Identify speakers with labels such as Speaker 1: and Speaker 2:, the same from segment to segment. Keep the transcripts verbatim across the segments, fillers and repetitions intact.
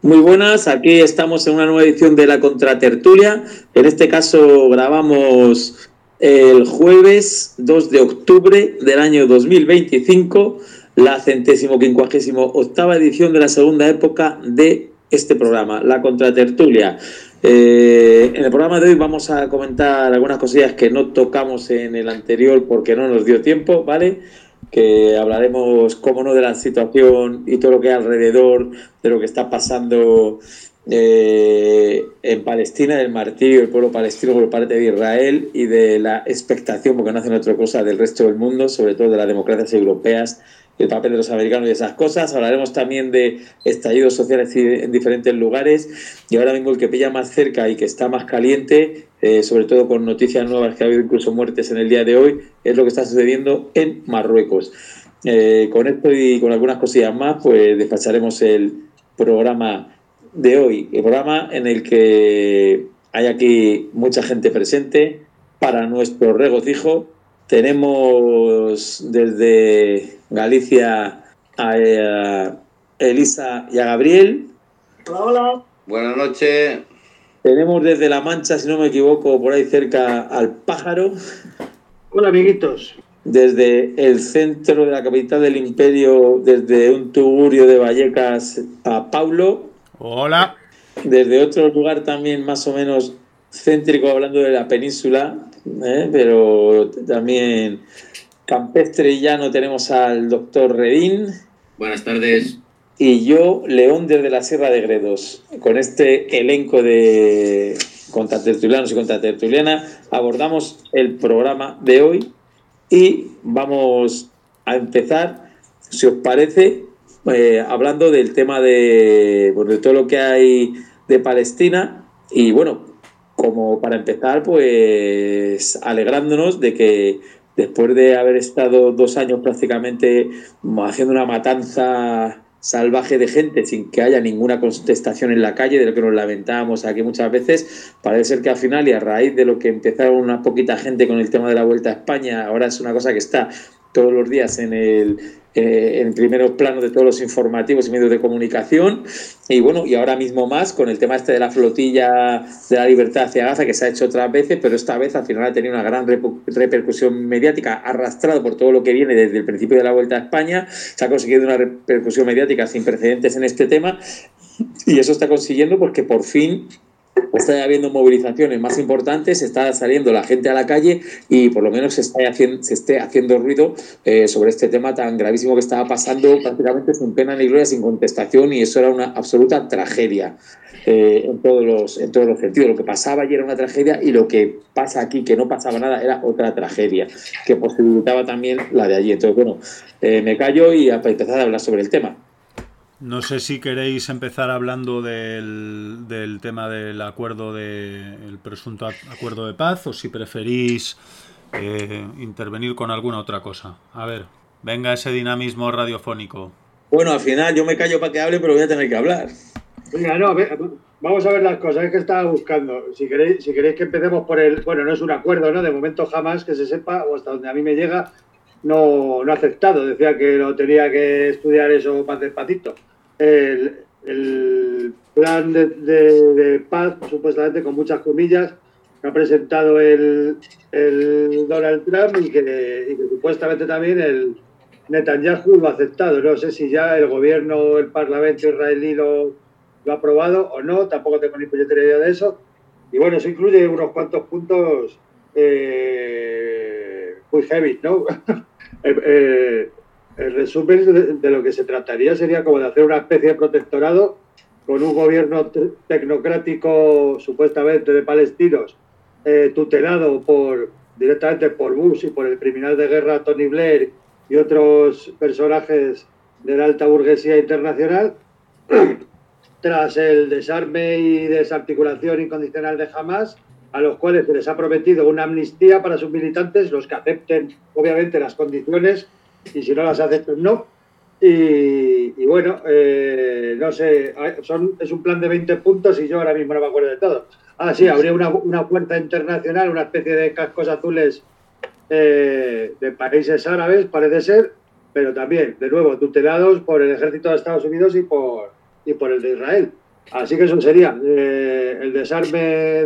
Speaker 1: Muy buenas, aquí estamos en una nueva edición de la Contratertulia. En este caso grabamos el jueves dos de octubre del año dos mil veinticinco, la centésimo quincuagésimo octava edición de la segunda época de este programa, la Contratertulia. Eh, en el programa de hoy vamos a comentar algunas cosillas que no tocamos en el anterior porque no nos dio tiempo, ¿vale? Que hablaremos, cómo no, de la situación y todo lo que hay alrededor de lo que está pasando eh, en Palestina, del martirio del pueblo palestino por parte de Israel y de la expectación, porque no hacen otra cosa, del resto del mundo, sobre todo de las democracias europeas, el papel de los americanos y esas cosas. Hablaremos también de estallidos sociales en diferentes lugares, y ahora vengo el que pilla más cerca y que está más caliente, eh, sobre todo con noticias nuevas, que ha habido incluso muertes en el día de hoy, es lo que está sucediendo en Marruecos. Eh, con esto y con algunas cosillas más, pues despacharemos el programa de hoy, el programa en el que hay aquí mucha gente presente para nuestro regocijo. Tenemos desde Galicia a, a Elisa y a Gabriel.
Speaker 2: Hola, hola.
Speaker 3: Buenas noches.
Speaker 1: Tenemos desde La Mancha, si no me equivoco, por ahí cerca, al Pájaro.
Speaker 2: Hola, amiguitos.
Speaker 1: Desde el centro de la capital del imperio, desde un tugurio de Vallecas, a Paulo.
Speaker 4: Hola.
Speaker 1: Desde otro lugar también más o menos céntrico, hablando de la península, ¿eh? Pero también campestre y llano, tenemos al doctor Redín.
Speaker 3: Buenas tardes.
Speaker 1: Y yo, León, desde la Sierra de Gredos. Con este elenco de contratertulianos y contratertulianas abordamos el programa de hoy y vamos a empezar, si os parece, eh, hablando del tema de, pues, de todo lo que hay de Palestina. Y bueno, como para empezar, pues alegrándonos de que después de haber estado dos años prácticamente haciendo una matanza salvaje de gente sin que haya ninguna contestación en la calle, de lo que nos lamentábamos aquí muchas veces, parece ser que al final, y a raíz de lo que empezaron una poquita gente con el tema de la Vuelta a España, ahora es una cosa que está todos los días en el eh, en primeros planos de todos los informativos y medios de comunicación. Y bueno, y ahora mismo más con el tema este de la flotilla de la libertad hacia Gaza, que se ha hecho otras veces, pero esta vez al final ha tenido una gran repercusión mediática, arrastrado por todo lo que viene desde el principio de la Vuelta a España. Se ha conseguido una repercusión mediática sin precedentes en este tema, y eso está consiguiendo pues que por fin está habiendo movilizaciones más importantes, está saliendo la gente a la calle y por lo menos se, está haciendo, se esté haciendo ruido eh, sobre este tema tan gravísimo que estaba pasando prácticamente sin pena ni gloria, sin contestación, y eso era una absoluta tragedia eh, en, todos los, en todos los sentidos. Lo que pasaba allí era una tragedia, y lo que pasa aquí, que no pasaba nada, era otra tragedia que posibilitaba también la de allí. Entonces, bueno, eh, me callo y a empezar a hablar sobre el tema.
Speaker 4: No sé si queréis empezar hablando del, del tema del acuerdo de el presunto acuerdo de paz, o si preferís eh, intervenir con alguna otra cosa. A ver, venga ese dinamismo radiofónico.
Speaker 1: Bueno, al final yo me callo para que hable, pero voy a tener que hablar.
Speaker 2: Venga, no, ve, vamos a ver las cosas que estaba buscando. Si queréis, si queréis que empecemos por el... Bueno, no es un acuerdo, ¿no? De momento jamás que se sepa, o hasta donde a mí me llega, no, no ha aceptado. Decía que lo tenía que estudiar eso más despacito. El, el plan de, de, de paz, supuestamente con muchas comillas, que ha presentado el, el Donald Trump, y que, y que supuestamente también el Netanyahu lo ha aceptado. No sé si ya el gobierno o el parlamento israelí lo, lo ha aprobado o no, tampoco tengo ni puñetera idea de eso. Y bueno, eso incluye unos cuantos puntos eh, muy heavy, ¿no? eh, eh, El resumen de, de lo que se trataría sería como de hacer una especie de protectorado con un gobierno tecnocrático supuestamente de palestinos, eh, tutelado por directamente por Bush y por el criminal de guerra Tony Blair y otros personajes de la alta burguesía internacional, tras el desarme y desarticulación incondicional de Hamas, a los cuales se les ha prometido una amnistía para sus militantes, los que acepten obviamente las condiciones, y si no las aceptan, no. Y, y bueno, eh, no sé, son, es un plan de veinte puntos y yo ahora mismo no me acuerdo de todo. Ah, sí, habría una, una puerta internacional, una especie de cascos azules eh, de países árabes, parece ser, pero también, de nuevo, tutelados por el ejército de Estados Unidos y por, y por el de Israel. Así que eso sería eh, el desarme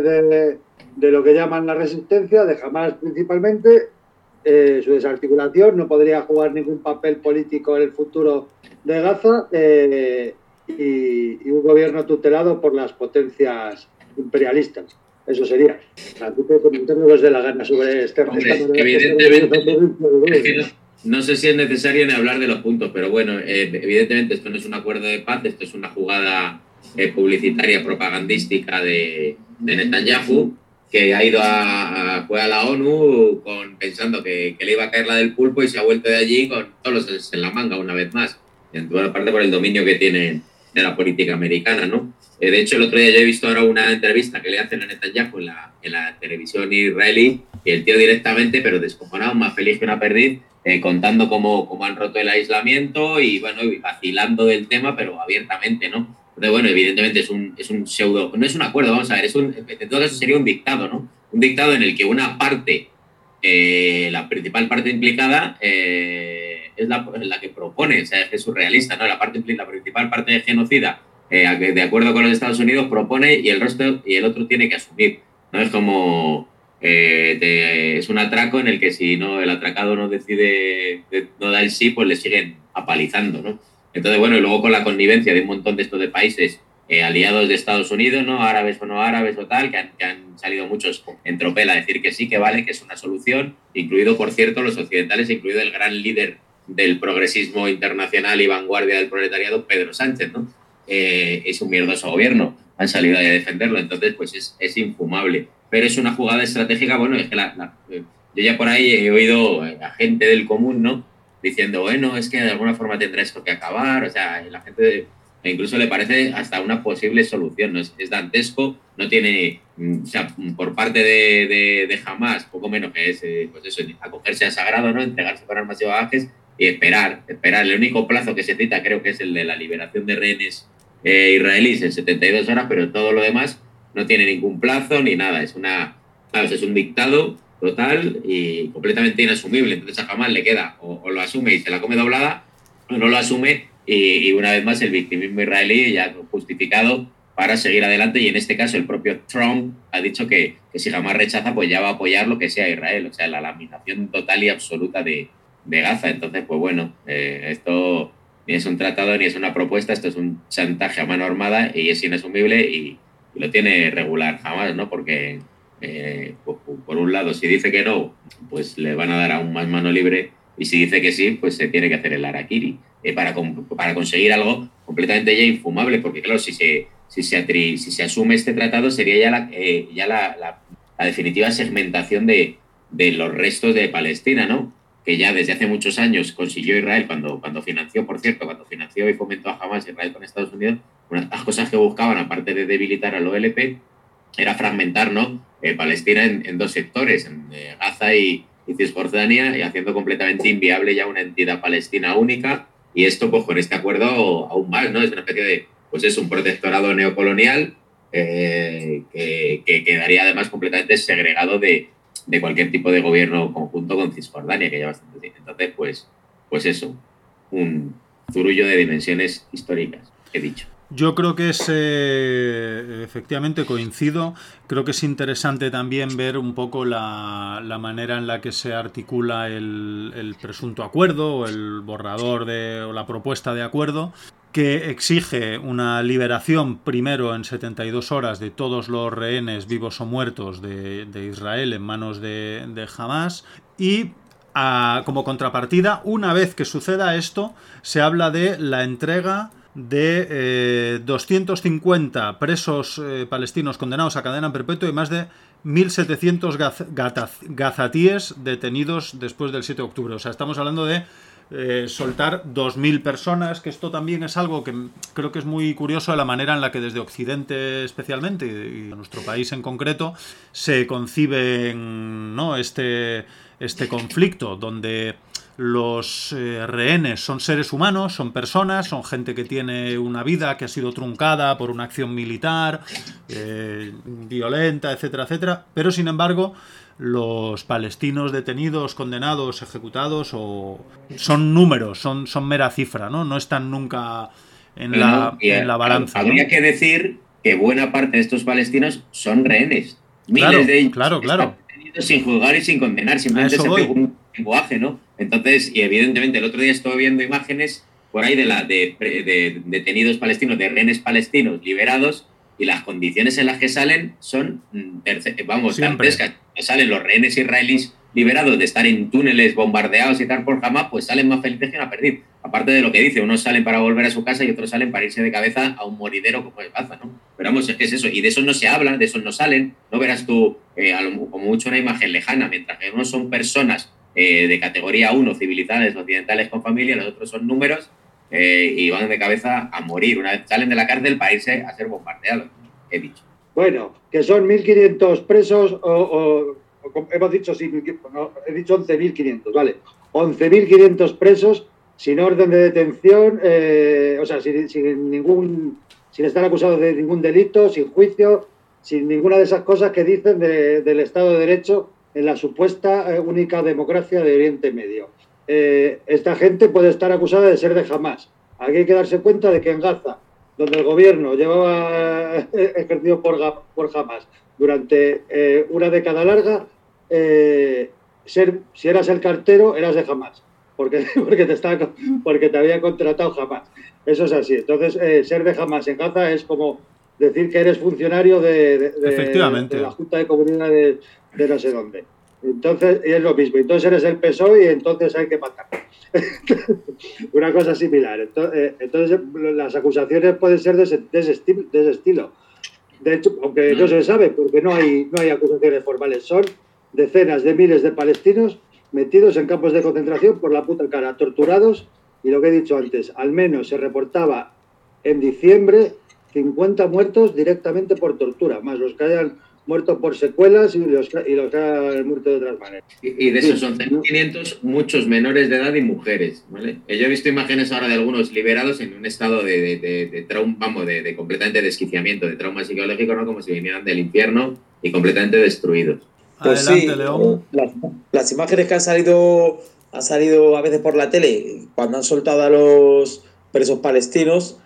Speaker 2: de, de lo que llaman la resistencia, de Hamás principalmente, eh, su desarticulación, no podría jugar ningún papel político en el futuro de Gaza, eh, y, y un gobierno tutelado por las potencias imperialistas. Eso sería. Tú puedes comentar lo que se la gana sobre este.
Speaker 3: Hombre, evidentemente, es que no, no sé si es necesario ni hablar de los puntos, pero bueno, eh, evidentemente esto no es un acuerdo de paz, esto es una jugada eh, publicitaria, propagandística de, de Netanyahu, que ha ido a, a, fue a la ONU con, pensando que, que le iba a caer la del pulpo y se ha vuelto de allí con todos los en la manga una vez más, en toda parte por el dominio que tiene de la política americana, ¿no? Eh, de hecho, el otro día yo he visto ahora una entrevista que le hacen a Netanyahu en la, en la televisión israelí, y el tío directamente, pero descojonado, más feliz que una perdiz, eh, contando cómo, cómo han roto el aislamiento y, bueno, y vacilando del tema, pero abiertamente, ¿no? Entonces, bueno, evidentemente es un, es un pseudo, no es un acuerdo, vamos a ver, es un, en todo caso sería un dictado, ¿no? Un dictado en el que una parte, eh, la principal parte implicada, eh, es la, la que propone, o sea, es surrealista, ¿no? La, parte, la principal parte de genocida, eh, de acuerdo con los Estados Unidos, propone y el resto y el otro tiene que asumir, ¿no? Es como eh, te, es un atraco en el que si no el atracado no decide, no da el sí, pues le siguen apalizando, ¿no? Entonces, bueno, y luego con la connivencia de un montón de estos de países eh, aliados de Estados Unidos, ¿no? Árabes o no árabes o tal, que han, que han salido muchos en tropel a decir que sí, que vale, que es una solución, incluido, por cierto, los occidentales, incluido el gran líder del progresismo internacional y vanguardia del proletariado, Pedro Sánchez, ¿no? Eh, es un mierdoso gobierno, han salido a defenderlo, entonces pues es, es infumable, pero es una jugada estratégica. Bueno, es que la, la, yo ya por ahí he oído a gente del común, ¿no? Diciendo, bueno, es que de alguna forma tendrá esto que acabar, o sea, la gente incluso le parece hasta una posible solución, ¿no? Es, es dantesco, no tiene, o sea, por parte de, de, de Hamás, poco menos que es, pues eso, acogerse a sagrado, ¿no? Entregarse con armas y bagajes y esperar, esperar. El único plazo que se cita creo que es el de la liberación de rehenes eh, israelíes en setenta y dos horas, pero todo lo demás no tiene ningún plazo ni nada. Es una, ¿sabes? Es un dictado total y completamente inasumible. Entonces a Hamás le queda o, o lo asume y se la come doblada, o no lo asume y, y una vez más el victimismo israelí ya justificado para seguir adelante, y en este caso el propio Trump ha dicho que, que si Hamás rechaza, pues ya va a apoyar lo que sea Israel, o sea, la laminación total y absoluta de, de Gaza. Entonces, pues bueno, eh, esto ni es un tratado ni es una propuesta, esto es un chantaje a mano armada y es inasumible, y, y lo tiene regular Hamás, ¿no? Porque, eh, por, por un lado, si dice que no, pues le van a dar aún más mano libre, y si dice que sí, pues se tiene que hacer el harakiri, eh, para, para conseguir algo completamente ya infumable, porque claro, si se, si se, atri, si se asume este tratado sería ya la, eh, ya la, la, la definitiva segmentación de, de los restos de Palestina, ¿no? Que ya desde hace muchos años consiguió Israel, cuando, cuando financió, por cierto, cuando financió y fomentó a Hamás Israel con Estados Unidos, una de las cosas que buscaban, aparte de debilitar al O L P, era fragmentar, ¿no? eh, Palestina en, en dos sectores, en eh, Gaza y, y Cisjordania, y haciendo completamente inviable ya una entidad palestina única. Y esto, pues con este acuerdo aún más, ¿no? Es una especie de, pues es un protectorado neocolonial eh, que, que quedaría además completamente segregado de, de cualquier tipo de gobierno conjunto con Cisjordania, que ya bastante tiene. Entonces, pues, pues eso, un zurullo de dimensiones históricas, he dicho.
Speaker 4: Yo creo que es, eh, efectivamente coincido, creo que es interesante también ver un poco la, la manera en la que se articula el, el presunto acuerdo o el borrador de, o la propuesta de acuerdo, que exige una liberación primero en setenta y dos horas de todos los rehenes vivos o muertos de, de Israel en manos de, de Hamás, y a, como contrapartida, una vez que suceda esto, se habla de la entrega de eh, doscientos cincuenta presos eh, palestinos condenados a cadena perpetua y más de mil setecientos gaz, gaz, gazatíes detenidos después del siete de octubre. O sea, estamos hablando de eh, soltar dos mil personas, que esto también es algo que creo que es muy curioso de la manera en la que desde Occidente especialmente y en nuestro país en concreto se concibe, ¿no?, este, este conflicto, donde los eh, rehenes son seres humanos, son personas, son gente que tiene una vida que ha sido truncada por una acción militar, eh, violenta, etcétera, etcétera. Pero, sin embargo, los palestinos detenidos, condenados, ejecutados, o son números, son, son mera cifra, ¿no? No están nunca en, no, la, y, en la balanza.
Speaker 3: Habría ¿no? que decir que buena parte de estos palestinos son rehenes. Miles
Speaker 4: claro,
Speaker 3: de ellos
Speaker 4: claro, claro.
Speaker 3: están detenidos sin juzgar y sin condenar, simplemente se pegó un lenguaje, ¿no? Entonces, y evidentemente el otro día estuve viendo imágenes por ahí de, la, de, de, de detenidos palestinos, de rehenes palestinos liberados, y las condiciones en las que salen son, vamos, dantescas. Salen los rehenes israelíes liberados de estar en túneles bombardeados y tal por Hamas, pues salen más felices que una perdiz. Aparte de lo que dice, unos salen para volver a su casa y otros salen para irse de cabeza a un moridero como es Gaza, ¿no? Pero vamos, es que es eso, y de eso no se habla, de eso no salen, no verás tú eh, a lo, como mucho una imagen lejana, mientras que unos son personas eh, de categoría uno, civilizadas, occidentales con familia, los otros son números eh, y van de cabeza a morir, una vez salen de la cárcel para irse a ser bombardeados, he dicho.
Speaker 2: Bueno, que son mil quinientos presos o, o, o hemos dicho, sí, no, he dicho once mil quinientos, vale, once mil quinientos presos sin orden de detención, eh, o sea, sin, sin ningún, sin estar acusados de ningún delito, sin juicio, sin ninguna de esas cosas que dicen de, del Estado de Derecho en la supuesta eh, única democracia de Oriente Medio. Eh, esta gente puede estar acusada de ser de Hamas. Aquí hay que darse cuenta de que en Gaza, donde el gobierno llevaba ejercido por, por Hamas durante eh, una década larga, eh, ser, si eras el cartero, eras de Hamas, porque, porque, te, estaba, porque te había contratado Hamas. Eso es así. Entonces, eh, ser de Hamas en Gaza es como decir que eres funcionario de, de, de,
Speaker 4: Efectivamente.
Speaker 2: de la Junta de Comunidades de, de no sé dónde. Entonces, y es lo mismo. Entonces eres el P S O E y entonces hay que matar. Una cosa similar. Entonces, entonces, las acusaciones pueden ser de ese, de ese, estilo, de ese estilo. De hecho, aunque no se sabe, porque no hay, no hay acusaciones formales, son decenas de miles de palestinos metidos en campos de concentración por la puta cara, torturados, y lo que he dicho antes, al menos se reportaba en diciembre cincuenta muertos directamente por tortura, más los que hayan muerto por secuelas y los, y los que han muerto de otras maneras.
Speaker 3: Y, y de esos once mil quinientos, muchos menores de edad y mujeres, ¿vale? Yo he visto imágenes ahora de algunos liberados en un estado de, de, de, de trauma, vamos, de, de completamente desquiciamiento, de trauma psicológico, ¿no? Como si vinieran del infierno y completamente destruidos.
Speaker 1: Pues Adelante, sí, León. Las, las imágenes que han salido, han salido a veces por la tele, cuando han soltado a los presos palestinos,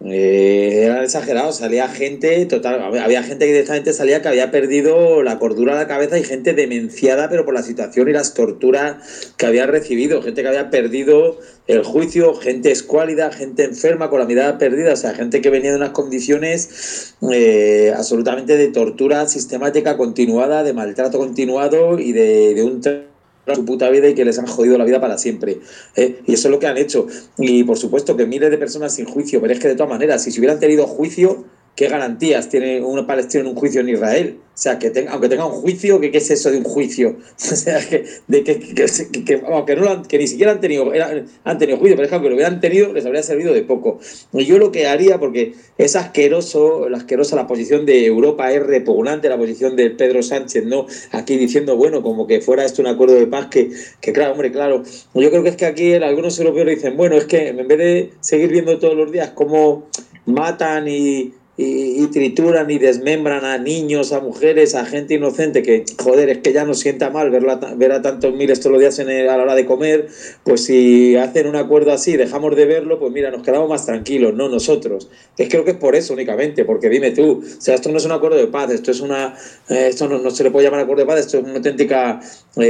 Speaker 1: Eh, eran exagerados, salía gente total, había gente que directamente salía que había perdido la cordura de la cabeza y gente demenciada pero por la situación y las torturas que había recibido, gente que había perdido el juicio, gente escuálida, gente enferma con la mirada perdida, o sea, gente que venía de unas condiciones eh, absolutamente de tortura sistemática continuada, de maltrato continuado y de, de un su puta vida y que les han jodido la vida para siempre, ¿eh? Y eso es lo que han hecho. Y por supuesto que miles de personas sin juicio, pero es que de todas maneras, si se hubieran tenido juicio, ¿qué garantías tiene un palestino en un juicio en Israel? O sea, que tenga, aunque tenga un juicio, ¿qué, qué es eso de un juicio? O sea, que, de que, que, que, que, vamos, que, no lo han, que ni siquiera han tenido, era, han tenido juicio, pero es que aunque lo hubieran tenido, les habría servido de poco. Y yo lo que haría, porque es asqueroso, la asquerosa la posición de Europa, es repugnante la posición de Pedro Sánchez, ¿no? Aquí diciendo, bueno, como que fuera esto un acuerdo de paz, que, que claro, hombre, claro. Yo creo que es que aquí algunos europeos dicen, bueno, es que en vez de seguir viendo todos los días cómo matan y... Y, y trituran y desmembran a niños, a mujeres, a gente inocente, que joder, es que ya nos sienta mal verla, ver a tantos miles todos los días en el, a la hora de comer. Pues si hacen un acuerdo así, dejamos de verlo, pues mira, nos quedamos más tranquilos, no nosotros. Es creo que es por eso únicamente, porque dime tú, o sea, esto no es un acuerdo de paz, esto es una, eh, esto no, no se le puede llamar acuerdo de paz, esto es una auténtica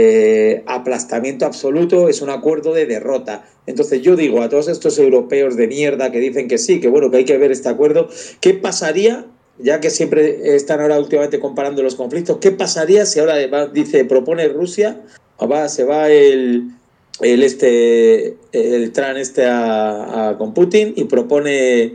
Speaker 1: eh, aplastamiento absoluto, es un acuerdo de derrota. Entonces yo digo a todos estos europeos de mierda que dicen que sí, que bueno, que hay que ver este acuerdo, ¿qué pasaría, ya que siempre están ahora últimamente comparando los conflictos, qué pasaría si ahora va, dice, propone Rusia, va, se va el, el este el Trump este a, a, con Putin y propone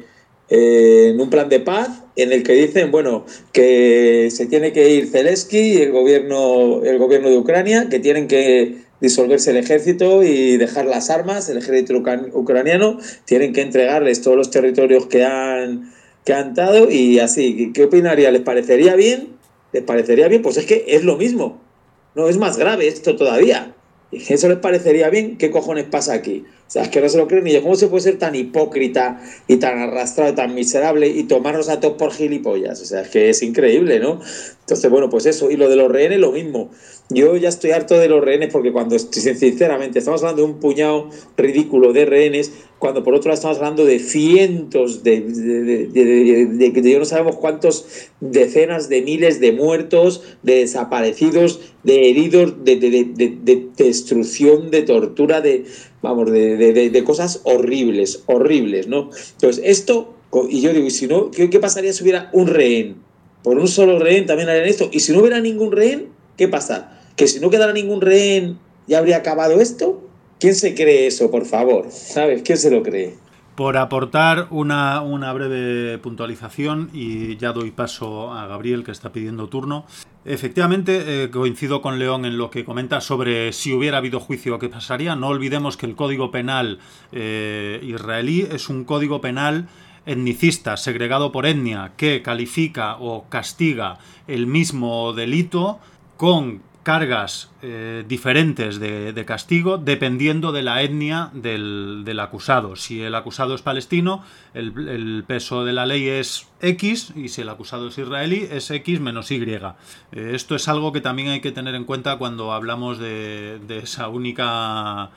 Speaker 1: eh, en un plan de paz en el que dicen, bueno, que se tiene que ir Zelensky y el gobierno, el gobierno de Ucrania, que tienen que disolverse el ejército y dejar las armas, el ejército ucraniano, tienen que entregarles todos los territorios que han, que han dado y así. ¿Qué opinaría? ¿Les parecería bien? ¿Les parecería bien? Pues es que es lo mismo. No, es más grave esto todavía. ¿Y eso les parecería bien? ¿Qué cojones pasa aquí? O sea, es que no se lo creen ni yo. ¿Cómo se puede ser tan hipócrita y tan arrastrado, tan miserable y tomarnos a todos por gilipollas? O sea, es que es increíble, ¿no? Entonces, bueno, pues eso. Y lo de los rehenes, lo mismo. Yo ya estoy harto de los rehenes porque cuando, sinceramente, estamos hablando de un puñado ridículo de rehenes, cuando por otro lado estamos hablando de cientos de, de, de, de, de, de, de yo no sabemos cuántos decenas de miles de muertos, de desaparecidos, de heridos, de, de, de, de, de destrucción, de tortura, de vamos, de, de, de, de cosas horribles, horribles, ¿no? Entonces, esto, y yo digo, y si no, ¿qué, qué pasaría si hubiera un rehén? Por un solo rehén también harían esto. Y si no hubiera ningún rehén, ¿qué pasa? Que si no quedara ningún rehén, ¿ya habría acabado esto? ¿Quién se cree eso, por favor? ¿Sabes? ¿Quién se lo cree?
Speaker 4: Por aportar una, una breve puntualización, y ya doy paso a Gabriel, que está pidiendo turno. Efectivamente, eh, coincido con León en lo que comenta sobre si hubiera habido juicio, ¿qué pasaría? No olvidemos que el Código Penal eh, israelí es un código penal etnicista, segregado por etnia, que califica o castiga el mismo delito con cargas eh, diferentes de, de castigo dependiendo de la etnia del, del acusado. Si el acusado es palestino, el, el peso de la ley es X, y si el acusado es israelí, es X menos Y. Eh, esto es algo que también hay que tener en cuenta cuando hablamos de, de esa única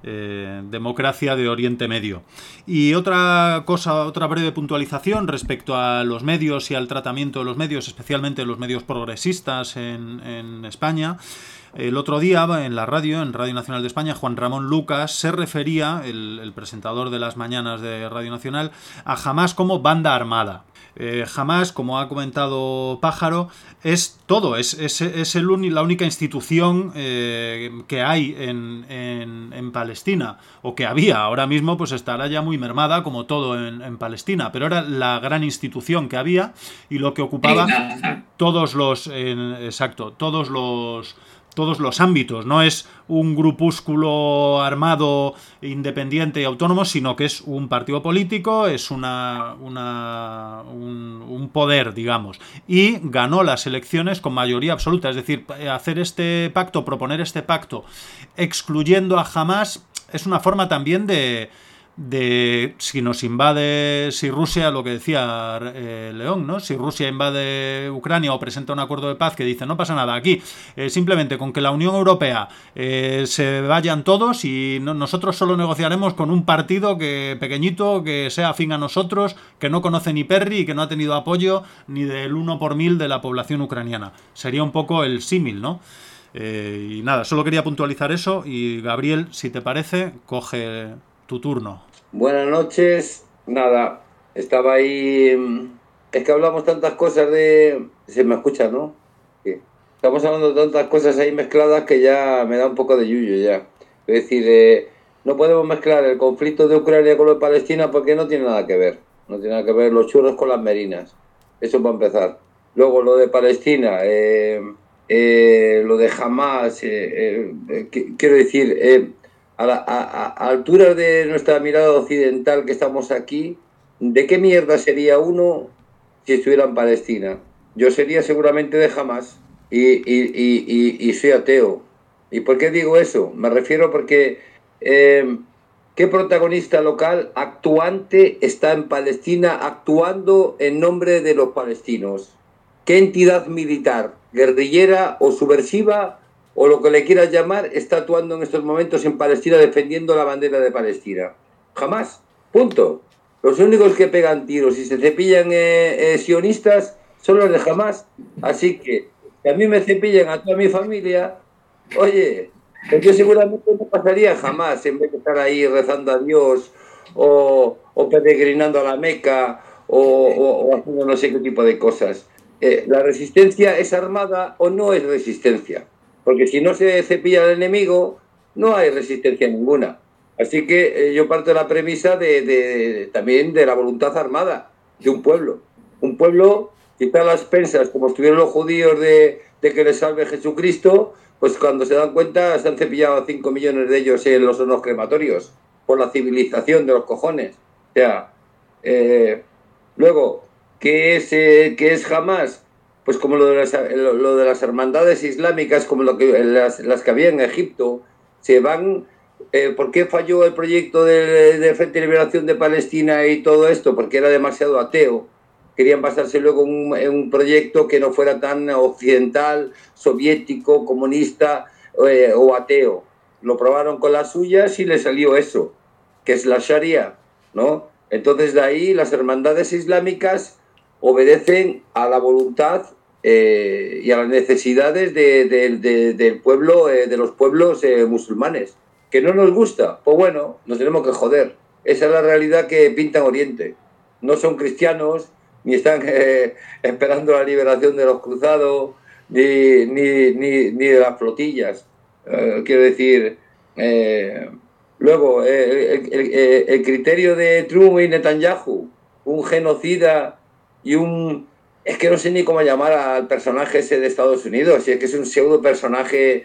Speaker 4: Eh, democracia de Oriente Medio. Y otra cosa, otra breve puntualización respecto a los medios y al tratamiento de los medios, especialmente los medios progresistas en, en España. El otro día en la radio, en Radio Nacional de España, Juan Ramón Lucas se refería, el, el presentador de las mañanas de Radio Nacional, a Hamás como banda armada. Eh, Hamás, como ha comentado Pájaro, es todo, es, es, es el uni, la única institución eh, que hay en, en, en Palestina, o que había. Ahora mismo pues estará ya muy mermada, como todo en, en Palestina, pero era la gran institución que había y lo que ocupaba todos los, en, exacto, todos los todos los ámbitos. No es un grupúsculo armado independiente y autónomo, sino que es un partido político, es una, una un, un poder, digamos, y ganó las elecciones con mayoría absoluta. Es decir, hacer este pacto, proponer este pacto excluyendo a Hamás, es una forma también de de si nos invade, si Rusia, lo que decía eh, León, ¿no? Si Rusia invade Ucrania o presenta un acuerdo de paz que dice no pasa nada aquí, eh, simplemente con que la Unión Europea eh, se vayan todos y no, nosotros solo negociaremos con un partido que pequeñito, que sea afín a nosotros, que no conoce ni Perry y que no ha tenido apoyo ni del uno por mil de la población ucraniana. Sería un poco el símil, ¿no? Eh, y nada, solo quería puntualizar eso. Y Gabriel, si te parece, coge tu turno.
Speaker 5: Buenas noches. Nada, estaba ahí. Es que hablamos tantas cosas de. Se me escucha, ¿no? Sí. Estamos hablando de tantas cosas ahí mezcladas que ya me da un poco de yuyo ya. Es decir, eh, no podemos mezclar el conflicto de Ucrania con lo de Palestina porque no tiene nada que ver. No tiene nada que ver los churros con las merinas. Eso para empezar. Luego lo de Palestina, eh, eh, lo de Hamás, eh, eh, quiero decir. Eh, A, la, a, a alturas de nuestra mirada occidental que estamos aquí, ¿de qué mierda sería uno si estuviera en Palestina? Yo sería seguramente de Hamás y, y, y, y, y soy ateo. ¿Y por qué digo eso? Me refiero porque eh, ¿qué protagonista local actuante está en Palestina actuando en nombre de los palestinos? ¿Qué entidad militar, guerrillera o subversiva o lo que le quieras llamar, está actuando en estos momentos en Palestina defendiendo la bandera de Palestina? Jamás. Punto. Los únicos que pegan tiros y se cepillan eh, eh, sionistas son los de Hamás. Así que, si a mí me cepillan a toda mi familia, oye, pues yo seguramente no pasaría jamás en vez de estar ahí rezando a Dios o, o peregrinando a la Meca o, o, o haciendo no sé qué tipo de cosas. Eh, ¿La resistencia es armada o no es resistencia? Porque si no se cepilla al enemigo, no hay resistencia ninguna. Así que eh, yo parto de la premisa de, de, de, también de la voluntad armada de un pueblo. Un pueblo que está a las expensas, como estuvieron los judíos de, de que les salve Jesucristo, pues cuando se dan cuenta se han cepillado a cinco millones de ellos en los hornos crematorios por la civilización de los cojones. O sea, eh, luego, ¿qué es, eh, ¿qué es Hamás? Pues como lo de las, lo, lo de las hermandades islámicas, como lo que, las, las que había en Egipto, se van... Eh, ¿Por qué falló el proyecto de, de Frente de Liberación de Palestina y todo esto? Porque era demasiado ateo. Querían basarse luego en un, en un proyecto que no fuera tan occidental, soviético, comunista eh, o ateo. Lo probaron con las suyas y les salió eso. que es la Sharia, ¿no? Entonces, de ahí las hermandades islámicas obedecen a la voluntad eh, y a las necesidades de, de, de, del pueblo, eh, de los pueblos eh, musulmanes. ¿Que no nos gusta? Pues bueno, nos tenemos que joder. Esa es la realidad que pinta en Oriente. No son cristianos, ni están eh, esperando la liberación de los cruzados, ni, ni, ni, ni de las flotillas. Eh, quiero decir, eh, luego, eh, el, el, el, el criterio de Trump y Netanyahu, un genocida y un... Es que no sé ni cómo llamar al personaje ese de Estados Unidos, si es que es un pseudo personaje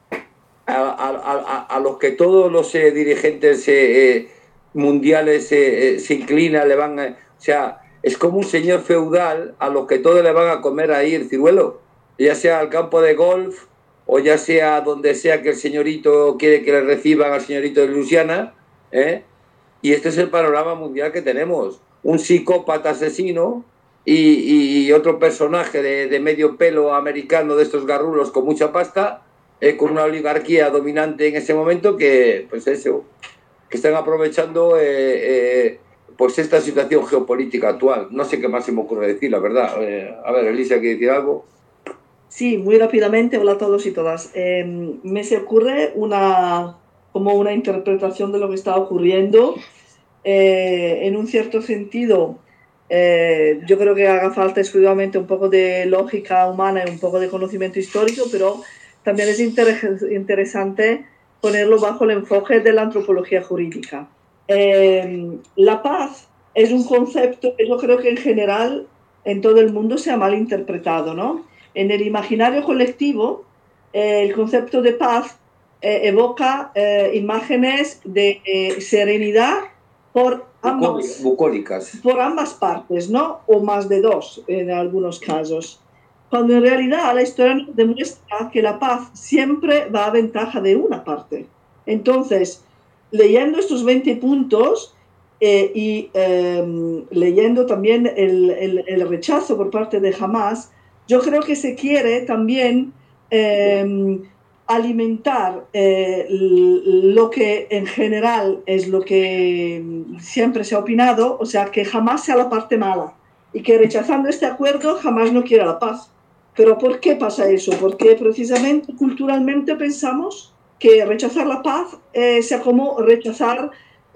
Speaker 5: a, a, a, a los que todos los eh, dirigentes eh, eh, mundiales eh, eh, se inclinan, le van a... O sea, es como un señor feudal a los que todos le van a comer ahí el ciruelo, ya sea al campo de golf o ya sea donde sea que el señorito quiere que le reciban al señorito de Luisiana, ¿eh? Y este es el panorama mundial que tenemos, un psicópata asesino y, y, y otro personaje de, de medio pelo americano de estos garrulos con mucha pasta, eh, con una oligarquía dominante en ese momento que, pues eso, que están aprovechando eh, eh, pues esta situación geopolítica actual. No sé qué más se me ocurre decir, la verdad. Eh, a ver, Elisa, ¿quiere decir algo?
Speaker 6: Sí, muy rápidamente, hola a todos y todas. Eh, me se ocurre una, como una interpretación de lo que está ocurriendo. Eh, en un cierto sentido, eh, yo creo que haga falta exclusivamente un poco de lógica humana y un poco de conocimiento histórico, pero también es inter- interesante ponerlo bajo el enfoque de la antropología jurídica. Eh, la paz es un concepto que yo creo que en general en todo el mundo se ha mal interpretado, ¿no? En el imaginario colectivo, eh, el concepto de paz eh, evoca eh, imágenes de eh, serenidad por ambas,
Speaker 5: bucólicas.
Speaker 6: por ambas partes, ¿no? O más de dos en algunos casos. Cuando en realidad la historia nos demuestra que la paz siempre va a ventaja de una parte. Entonces, leyendo estos veinte puntos eh, y eh, leyendo también el, el, el rechazo por parte de Hamás, yo creo que se quiere también eh, alimentar eh, lo que en general es lo que siempre se ha opinado, o sea, que Hamás sea la parte mala y que rechazando este acuerdo Hamás no quiera la paz. ¿Pero por qué pasa eso? Porque precisamente culturalmente pensamos que rechazar la paz eh, sea como rechazar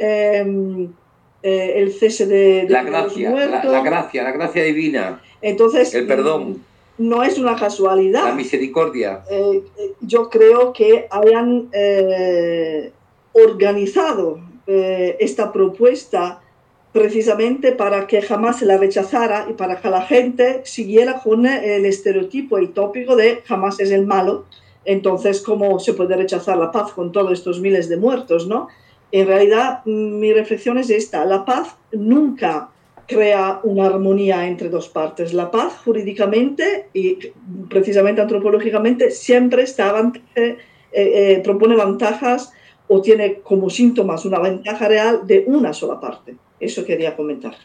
Speaker 6: eh, eh, el cese de, de
Speaker 5: la gracia,
Speaker 6: los muertos.
Speaker 5: La, la gracia, la gracia divina.
Speaker 6: Entonces,
Speaker 5: el perdón.
Speaker 6: No es una casualidad.
Speaker 5: La misericordia.
Speaker 6: Eh, yo creo que hayan eh, organizado eh, esta propuesta precisamente para que jamás se la rechazara y para que la gente siguiera con el estereotipo y tópico de jamás es el malo. Entonces, ¿cómo se puede rechazar la paz con todos estos miles de muertos, no? En realidad, mi reflexión es esta. La paz nunca crea una armonía entre dos partes. La paz jurídicamente y precisamente antropológicamente siempre está, eh, eh, propone ventajas o tiene como síntomas una ventaja real de una sola parte. Eso quería comentar.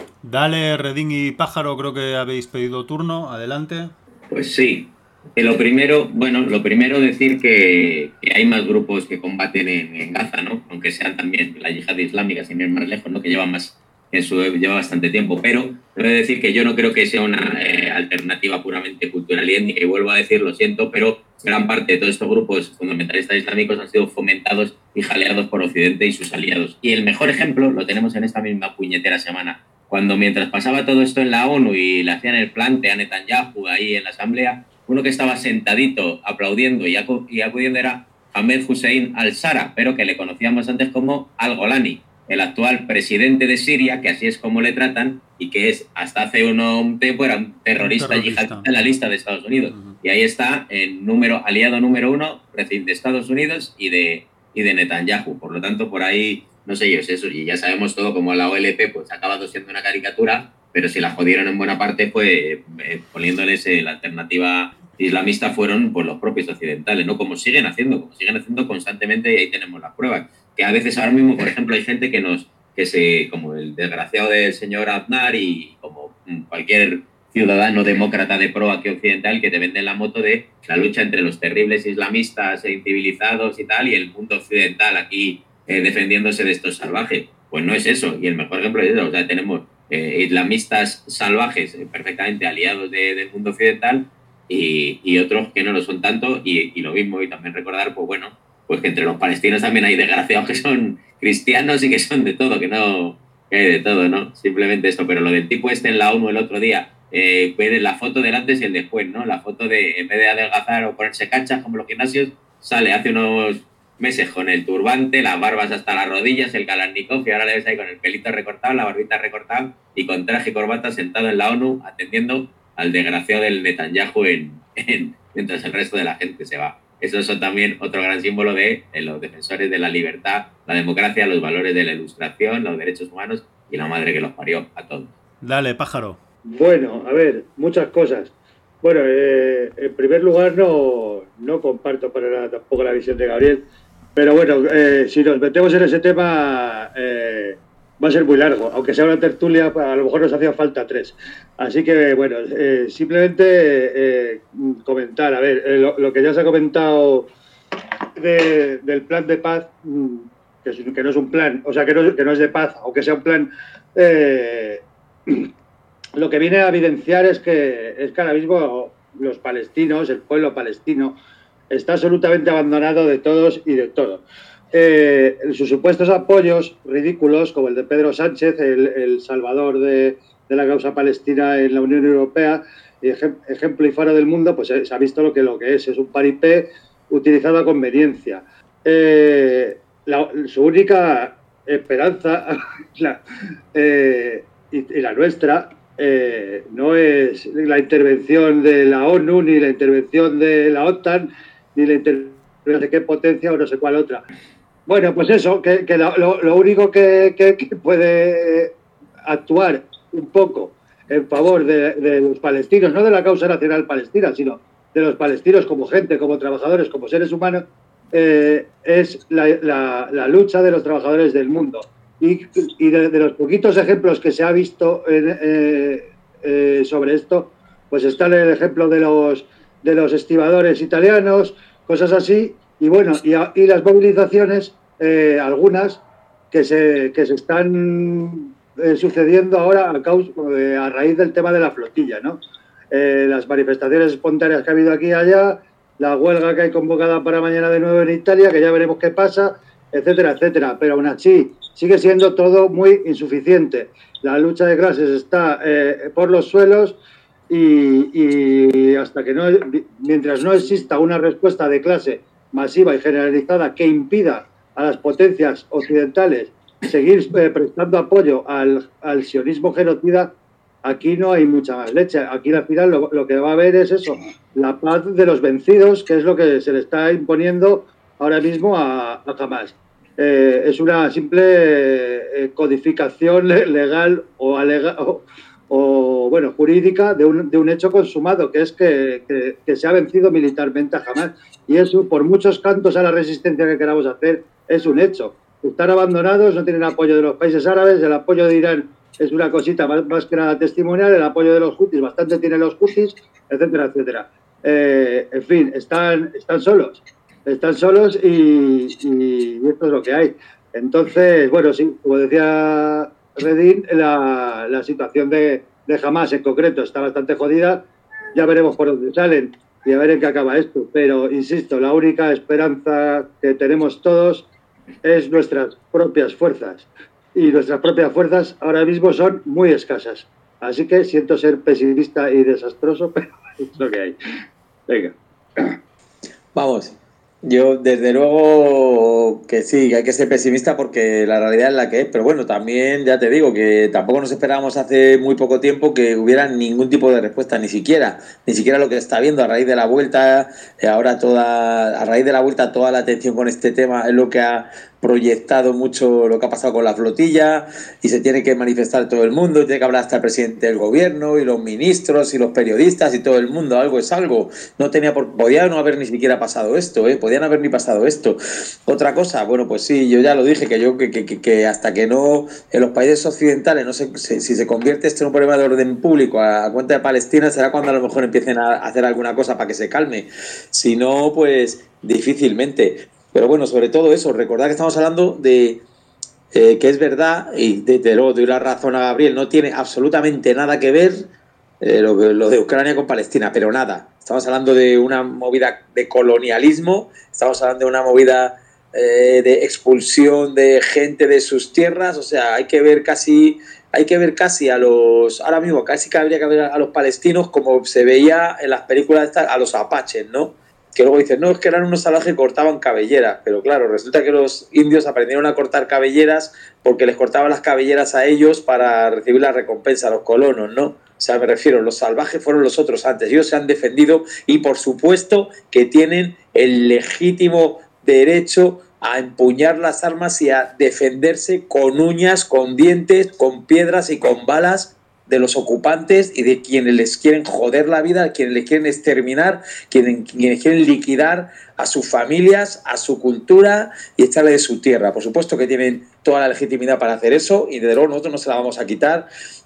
Speaker 4: Dale, Redín y Pájaro, creo que habéis pedido turno. Adelante.
Speaker 3: Pues sí. Eh, lo primero, bueno, lo primero decir que, que hay más grupos que combaten en, en Gaza, ¿no? Aunque sean también la yihad islámica, sin ir más lejos, ¿no? Que llevan más en su lleva bastante tiempo, pero debo decir que yo no creo que sea una eh, alternativa puramente cultural y étnica, y vuelvo a decir, lo siento, pero gran parte de todos estos grupos fundamentalistas islámicos han sido fomentados y jaleados por Occidente y sus aliados. Y el mejor ejemplo lo tenemos en esta misma puñetera semana, cuando mientras pasaba todo esto en la ONU y le hacían el plante a Netanyahu ahí en la asamblea, uno que estaba sentadito aplaudiendo y, acu y acudiendo era Ahmed Hussein al-Sara, pero que le conocíamos antes como al-Golani, el actual presidente de Siria, que así es como le tratan, y que es hasta hace un tiempo era un terrorista, terrorista. yihadista en la lista de Estados Unidos. Uh-huh. Y ahí está el número, aliado número uno de Estados Unidos y de, y de Netanyahu. Por lo tanto, por ahí, no sé yo, es eso. Y ya sabemos todo, como la O L P pues, ha acabado siendo una caricatura, pero si la jodieron en buena parte fue eh, poniéndoles eh, la alternativa islamista fueron pues, los propios occidentales, ¿no? Como siguen haciendo, como siguen haciendo constantemente, y ahí tenemos las pruebas. Que a veces ahora mismo, por ejemplo, hay gente que nos, que se, como el desgraciado del señor Aznar y como cualquier ciudadano demócrata de pro aquí occidental, que te venden la moto de la lucha entre los terribles islamistas e incivilizados y tal, y el mundo occidental aquí eh, defendiéndose de estos salvajes. Pues no es eso, y el mejor ejemplo es eso. O sea, tenemos eh, islamistas salvajes eh, perfectamente aliados de, del mundo occidental y, y otros que no lo son tanto, y, y lo mismo, y también recordar, pues bueno, pues que entre los palestinos también hay desgraciados que son cristianos y que son de todo, que no, que hay de todo, ¿no? Simplemente esto, pero lo del tipo este en la ONU el otro día, eh, ver la foto del antes y el después, ¿no? La foto de, en vez de adelgazar o ponerse canchas como los gimnasios, sale hace unos meses con el turbante, las barbas hasta las rodillas, el Kalashnikov, y ahora le ves ahí con el pelito recortado, la barbita recortada y con traje y corbata sentado en la ONU atendiendo al desgraciado del Netanyahu en, en, mientras el resto de la gente se va. Eso son también otro gran símbolo de, de los defensores de la libertad, la democracia, los valores de la ilustración, los derechos humanos y la madre que los parió a todos.
Speaker 4: Dale, pájaro.
Speaker 2: Bueno, a ver, muchas cosas. Bueno, eh, en primer lugar no, no comparto para nada tampoco la visión de Gabriel, pero bueno, eh, si nos metemos en ese tema eh, va a ser muy largo, aunque sea una tertulia, a lo mejor nos hacía falta tres. Así que bueno, eh, simplemente eh, comentar, a ver, eh, lo, lo que ya se ha comentado de, del plan de paz, que, es, que no es un plan, o sea, que no, que no es de paz, aunque sea un plan... Eh, lo que viene a evidenciar es que, es que ahora mismo los palestinos, el pueblo palestino, está absolutamente abandonado de todos y de todo. Eh, sus supuestos apoyos ridículos, como el de Pedro Sánchez, el, el salvador de, de la causa palestina en la Unión Europea, y ejem, ejemplo y faro del mundo, pues se ha visto lo que, lo que es, es un paripé utilizado a conveniencia. Eh, la, su única esperanza, la, eh, y, y la nuestra, Eh, no es la intervención de la ONU, ni la intervención de la OTAN, ni la intervención de qué potencia o no sé cuál otra. Bueno, pues eso, que, que lo, lo único que, que, que puede actuar un poco en favor de, de los palestinos, no de la causa nacional palestina, sino de los palestinos como gente, como trabajadores, como seres humanos, eh, es la, la, la lucha de los trabajadores del mundo. Y, y de, de los poquitos ejemplos que se ha visto en, eh, eh, sobre esto, pues está el ejemplo de los, de los estibadores italianos, cosas así, y bueno, y, a, y las movilizaciones, eh, algunas, que se, que se están eh, sucediendo ahora a, causa, eh, a raíz del tema de la flotilla, ¿no? Eh, las manifestaciones espontáneas que ha habido aquí y allá, la huelga que hay convocada para mañana de nuevo en Italia, que ya veremos qué pasa, etcétera, etcétera, pero aún así sigue siendo todo muy insuficiente. La lucha de clases está eh, por los suelos y, y hasta que no, mientras no exista una respuesta de clase masiva y generalizada que impida a las potencias occidentales seguir eh, prestando apoyo al, al sionismo genocida, aquí no hay mucha más leche. Aquí al final lo, lo que va a haber es eso, la paz de los vencidos, que es lo que se le está imponiendo ahora mismo a, a Hamas. Eh, es una simple eh, codificación legal o, alega, o, o bueno, jurídica de un, de un hecho consumado, que es que, que, que se ha vencido militarmente a Hamas. Y eso, por muchos cantos a la resistencia que queramos hacer, es un hecho. Están abandonados, no tienen apoyo de los países árabes, el apoyo de Irán es una cosita más, más que nada testimonial, el apoyo de los hutis, bastante tienen los hutis, etcétera, etcétera. Eh, en fin, están, están solos. Están solos y, y esto es lo que hay. Entonces, bueno, sí, como decía Redín, la, la situación de, de Hamas en concreto está bastante jodida. Ya veremos por dónde salen y a ver en qué acaba esto. Pero, insisto, la única esperanza que tenemos todos es nuestras propias fuerzas. Y nuestras propias fuerzas ahora mismo son muy escasas. Así que siento ser pesimista y desastroso, pero es lo que hay. Venga.
Speaker 1: Vamos. Yo, desde luego, que sí, que hay que ser pesimista porque la realidad es la que es, pero bueno, también ya te digo que tampoco nos esperábamos hace muy poco tiempo que hubiera ningún tipo de respuesta, ni siquiera, ni siquiera lo que está viendo a raíz de la vuelta, ahora toda, a raíz de la vuelta toda la atención con este tema es lo que ha proyectado mucho lo que ha pasado con la flotilla y se tiene que manifestar todo el mundo, tiene que hablar hasta el presidente del gobierno y los ministros y los periodistas y todo el mundo, algo es algo, no tenía por, podía no haber ni siquiera pasado esto, ¿eh? Podía no haber ni pasado esto. Otra cosa, bueno, pues sí, yo ya lo dije, que yo que, que, que hasta que no, en los países occidentales, no sé si, si se convierte esto en un problema de orden público a, a cuenta de Palestina, será cuando a lo mejor empiecen a hacer alguna cosa para que se calme, si no, pues difícilmente. Pero bueno, sobre todo eso, recordad que estamos hablando de eh, que es verdad, y desde luego doy la razón a Gabriel, no tiene absolutamente nada que ver eh, lo, lo de Ucrania con Palestina, pero nada. Estamos hablando de una movida de colonialismo, estamos hablando de una movida eh, de expulsión de gente de sus tierras, o sea, hay que ver casi... Hay que ver casi a los, ahora mismo casi que habría que ver a los palestinos como se veía en las películas estas, a los apaches, ¿no? Que luego dicen, no, es que eran unos salvajes que cortaban cabelleras, pero claro, resulta que los indios aprendieron a cortar cabelleras porque les cortaban las cabelleras a ellos para recibir la recompensa a los colonos, ¿no? O sea, me refiero, los salvajes fueron los otros antes, ellos se han defendido y por supuesto que tienen el legítimo derecho a empuñar las armas y a defenderse con uñas, con dientes, con piedras y con balas de los ocupantes y de quienes les quieren joder la vida, quienes les quieren exterminar, quienes, quienes quieren liquidar a sus familias, a su cultura y echarle de su tierra. Por supuesto que tienen toda la legitimidad para hacer eso y desde luego nosotros no se la vamos a quitar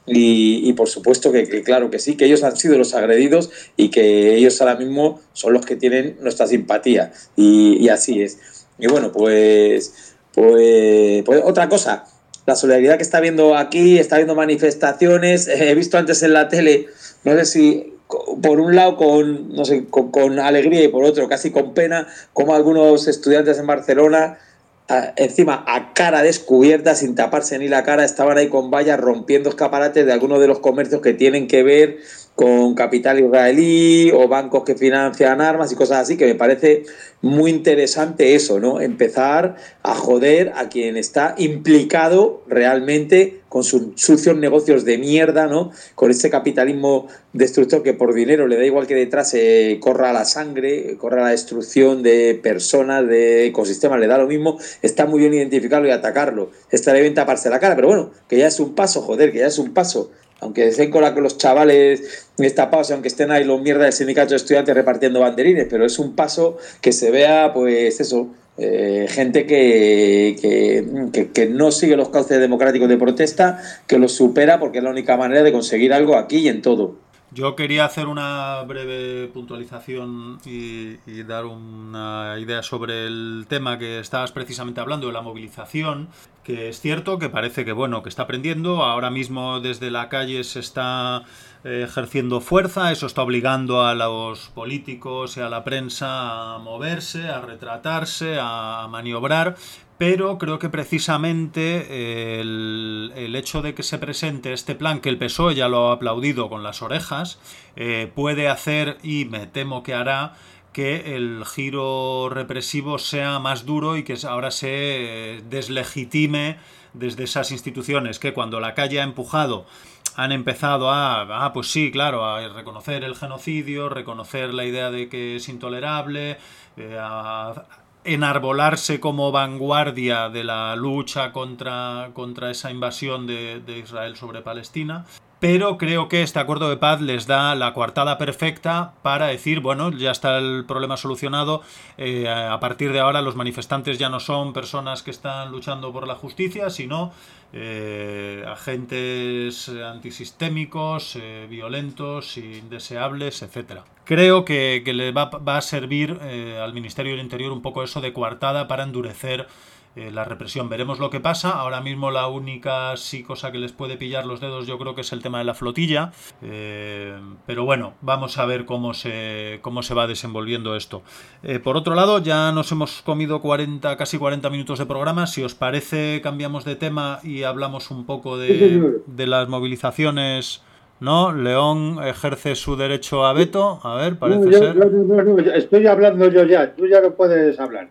Speaker 1: y, y por supuesto que, que claro que sí, que ellos han sido los agredidos y que ellos ahora mismo son los que tienen nuestra simpatía y, y así es. Y bueno, pues, pues, pues otra cosa, la solidaridad que está viendo aquí, está viendo manifestaciones, eh, he visto antes en la tele, no sé si por un lado con, no sé, con, con alegría y por otro casi con pena, como algunos estudiantes en Barcelona, a, encima a cara descubierta, sin taparse ni la cara, estaban ahí con vallas rompiendo escaparates de algunos de los comercios que tienen que ver con capital israelí o bancos que financian armas y cosas así, que me parece muy interesante eso, ¿no? Empezar a joder a quien está implicado realmente con sus sucios negocios de mierda, ¿no? Con ese capitalismo destructor que por dinero le da igual que detrás eh, corra la sangre, corra la destrucción de personas, de ecosistemas, le da lo mismo, está muy bien identificarlo y atacarlo. Está bien taparse la cara, pero bueno, que ya es un paso, joder, que ya es un paso. Aunque estén con los chavales destapados, aunque estén ahí los mierdas del sindicato de estudiantes repartiendo banderines, pero es un paso que se vea, pues eso, eh, gente que, que, que, que no sigue los cauces democráticos de protesta, que los supera porque es la única manera de conseguir algo aquí y en todo.
Speaker 4: Yo quería hacer una breve puntualización y, y dar una idea sobre el tema que estabas precisamente hablando, de la movilización, que es cierto que parece que bueno que está aprendiendo. Ahora mismo desde la calle se está eh, ejerciendo fuerza, eso está obligando a los políticos y a la prensa a moverse, a retratarse, a maniobrar. Pero creo que precisamente el, el hecho de que se presente este plan, que el P S O E ya lo ha aplaudido con las orejas, eh, puede hacer, y me temo que hará, que el giro represivo sea más duro y que ahora se deslegitime desde esas instituciones que cuando la calle ha empujado han empezado a, ah, pues sí, claro, a reconocer el genocidio, reconocer la idea de que es intolerable, eh, a enarbolarse como vanguardia de la lucha contra, contra esa invasión de, de Israel sobre Palestina. Pero creo que este acuerdo de paz les da la coartada perfecta para decir, bueno, ya está el problema solucionado, eh, a partir de ahora los manifestantes ya no son personas que están luchando por la justicia, sino eh, agentes antisistémicos, eh, violentos, indeseables, etcétera. Creo que, que le va, va a servir eh, al Ministerio del Interior un poco eso de coartada para endurecer Eh, la represión. Veremos lo que pasa. Ahora mismo la única sí cosa que les puede pillar los dedos yo creo que es el tema de la flotilla. Eh, pero bueno, vamos a ver cómo se, cómo se va desenvolviendo esto. Eh, por otro lado, ya nos hemos comido cuarenta, casi cuarenta minutos de programa. Si os parece, cambiamos de tema y hablamos un poco de, de las movilizaciones. ¿No? León ejerce su derecho a veto. A ver, parece
Speaker 2: no, yo,
Speaker 4: ser.
Speaker 2: No, no, no, estoy hablando yo ya. Tú ya no puedes hablar.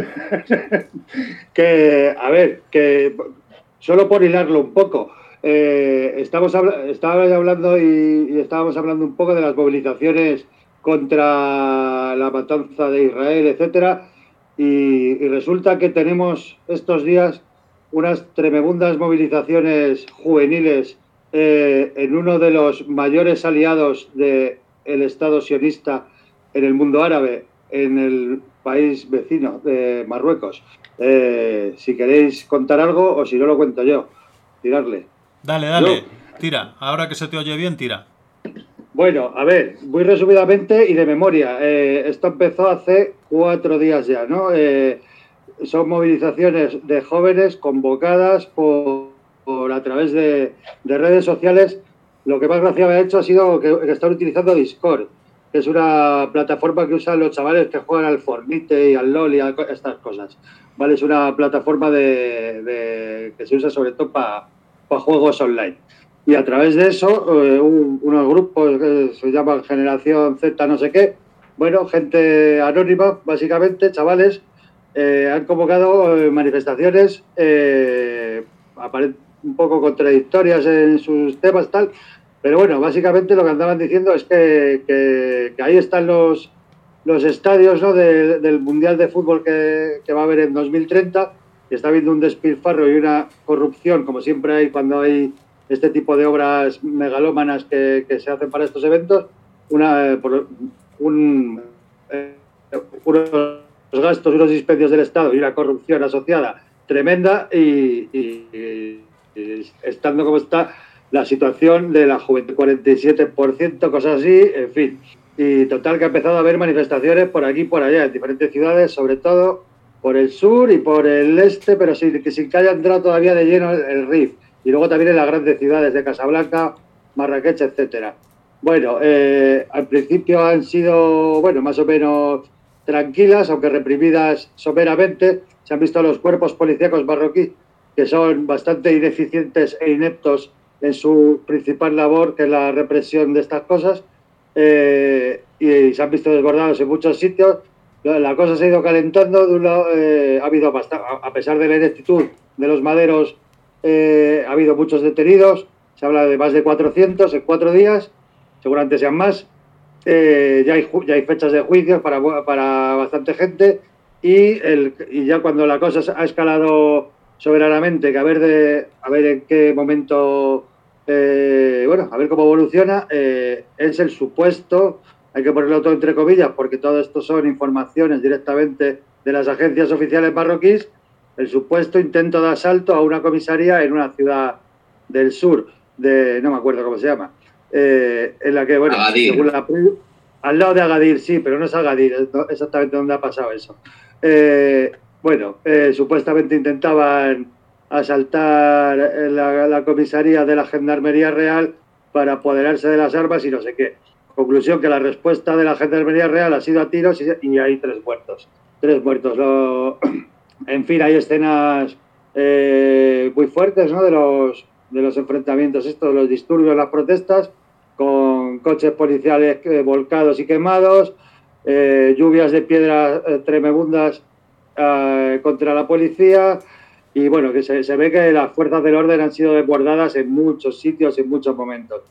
Speaker 2: que, a ver, que solo por hilarlo un poco, eh, estamos habla estábamos hablando y, y estábamos hablando un poco de las movilizaciones contra la matanza de Israel, etcétera, y, y resulta que tenemos estos días unas tremendas movilizaciones juveniles eh, en uno de los mayores aliados del Estado sionista en el mundo árabe, en el país vecino de Marruecos. Eh, si queréis contar algo o si no lo cuento yo, tirarle.
Speaker 4: Dale, dale, ¿no? Tira. Ahora que se te oye bien, tira.
Speaker 2: Bueno, a ver, muy resumidamente y de memoria. Eh, esto empezó hace cuatro días ya, ¿no? Eh, son movilizaciones de jóvenes convocadas por, por a través de, de redes sociales. Lo que más gracia me ha hecho ha sido que, que están utilizando Discord, que es una plataforma que usan los chavales que juegan al Fortnite y al LOL y a estas cosas. ¿Vale? Es una plataforma de, de, que se usa sobre todo para pa juegos online. Y a través de eso, eh, un, unos grupos que se llaman Generación Z, no sé qué, bueno, gente anónima, básicamente, chavales, eh, han convocado eh, manifestaciones eh, un poco contradictorias en sus temas, tal, pero bueno, básicamente lo que andaban diciendo es que, que, que ahí están los, los estadios, ¿no?, de, del Mundial de Fútbol que, que va a haber en dos mil treinta, y está habiendo un despilfarro y una corrupción, como siempre hay cuando hay este tipo de obras megalómanas que, que se hacen para estos eventos, una, por, un, eh, unos gastos, unos dispendios del Estado y una corrupción asociada tremenda, y, y, y estando como está la situación de la juventud, cuarenta y siete por ciento, cosas así, en fin. Y total que ha empezado a haber manifestaciones por aquí y por allá, en diferentes ciudades, sobre todo por el sur y por el este, pero sin, sin que haya entrado todavía de lleno el, el R I F. Y luego también en las grandes ciudades de Casablanca, Marrakech, etcétera. Bueno, eh, al principio han sido, bueno, más o menos tranquilas, aunque reprimidas someramente. Se han visto los cuerpos policíacos marroquíes, que son bastante ineficientes e ineptos en su principal labor, que es la represión de estas cosas, eh, y se han visto desbordados en muchos sitios. La cosa se ha ido calentando. De un lado, eh, ha habido bastante, a pesar de la ineptitud de los maderos, eh, ha habido muchos detenidos. Se habla de más de cuatrocientos en cuatro días, seguramente sean más. Eh, ya, hay, ya hay fechas de juicios para, para bastante gente, y, el, y ya cuando la cosa ha escalado soberanamente, que a ver, de, a ver en qué momento, eh, bueno, a ver cómo evoluciona, eh, es el supuesto, hay que ponerlo todo entre comillas, porque todo esto son informaciones directamente de las agencias oficiales marroquíes, el supuesto intento de asalto a una comisaría en una ciudad del sur, de no me acuerdo cómo se llama, eh, en la que, bueno, según la, al lado de Agadir, sí, pero no es Agadir, es no, exactamente donde ha pasado eso. Eh, bueno, eh, supuestamente intentaban asaltar la, la comisaría de la Gendarmería Real para apoderarse de las armas y no sé qué. Conclusión, que la respuesta de la Gendarmería Real ha sido a tiros, y, y hay tres muertos. Tres muertos. Lo, en fin, hay escenas eh, muy fuertes, ¿no?, de los, de los enfrentamientos estos, los disturbios, las protestas, con coches policiales eh, volcados y quemados, eh, lluvias de piedras eh, tremebundas eh, contra la policía, y bueno, que se, se ve que las fuerzas del orden han sido desbordadas en muchos sitios, en muchos momentos.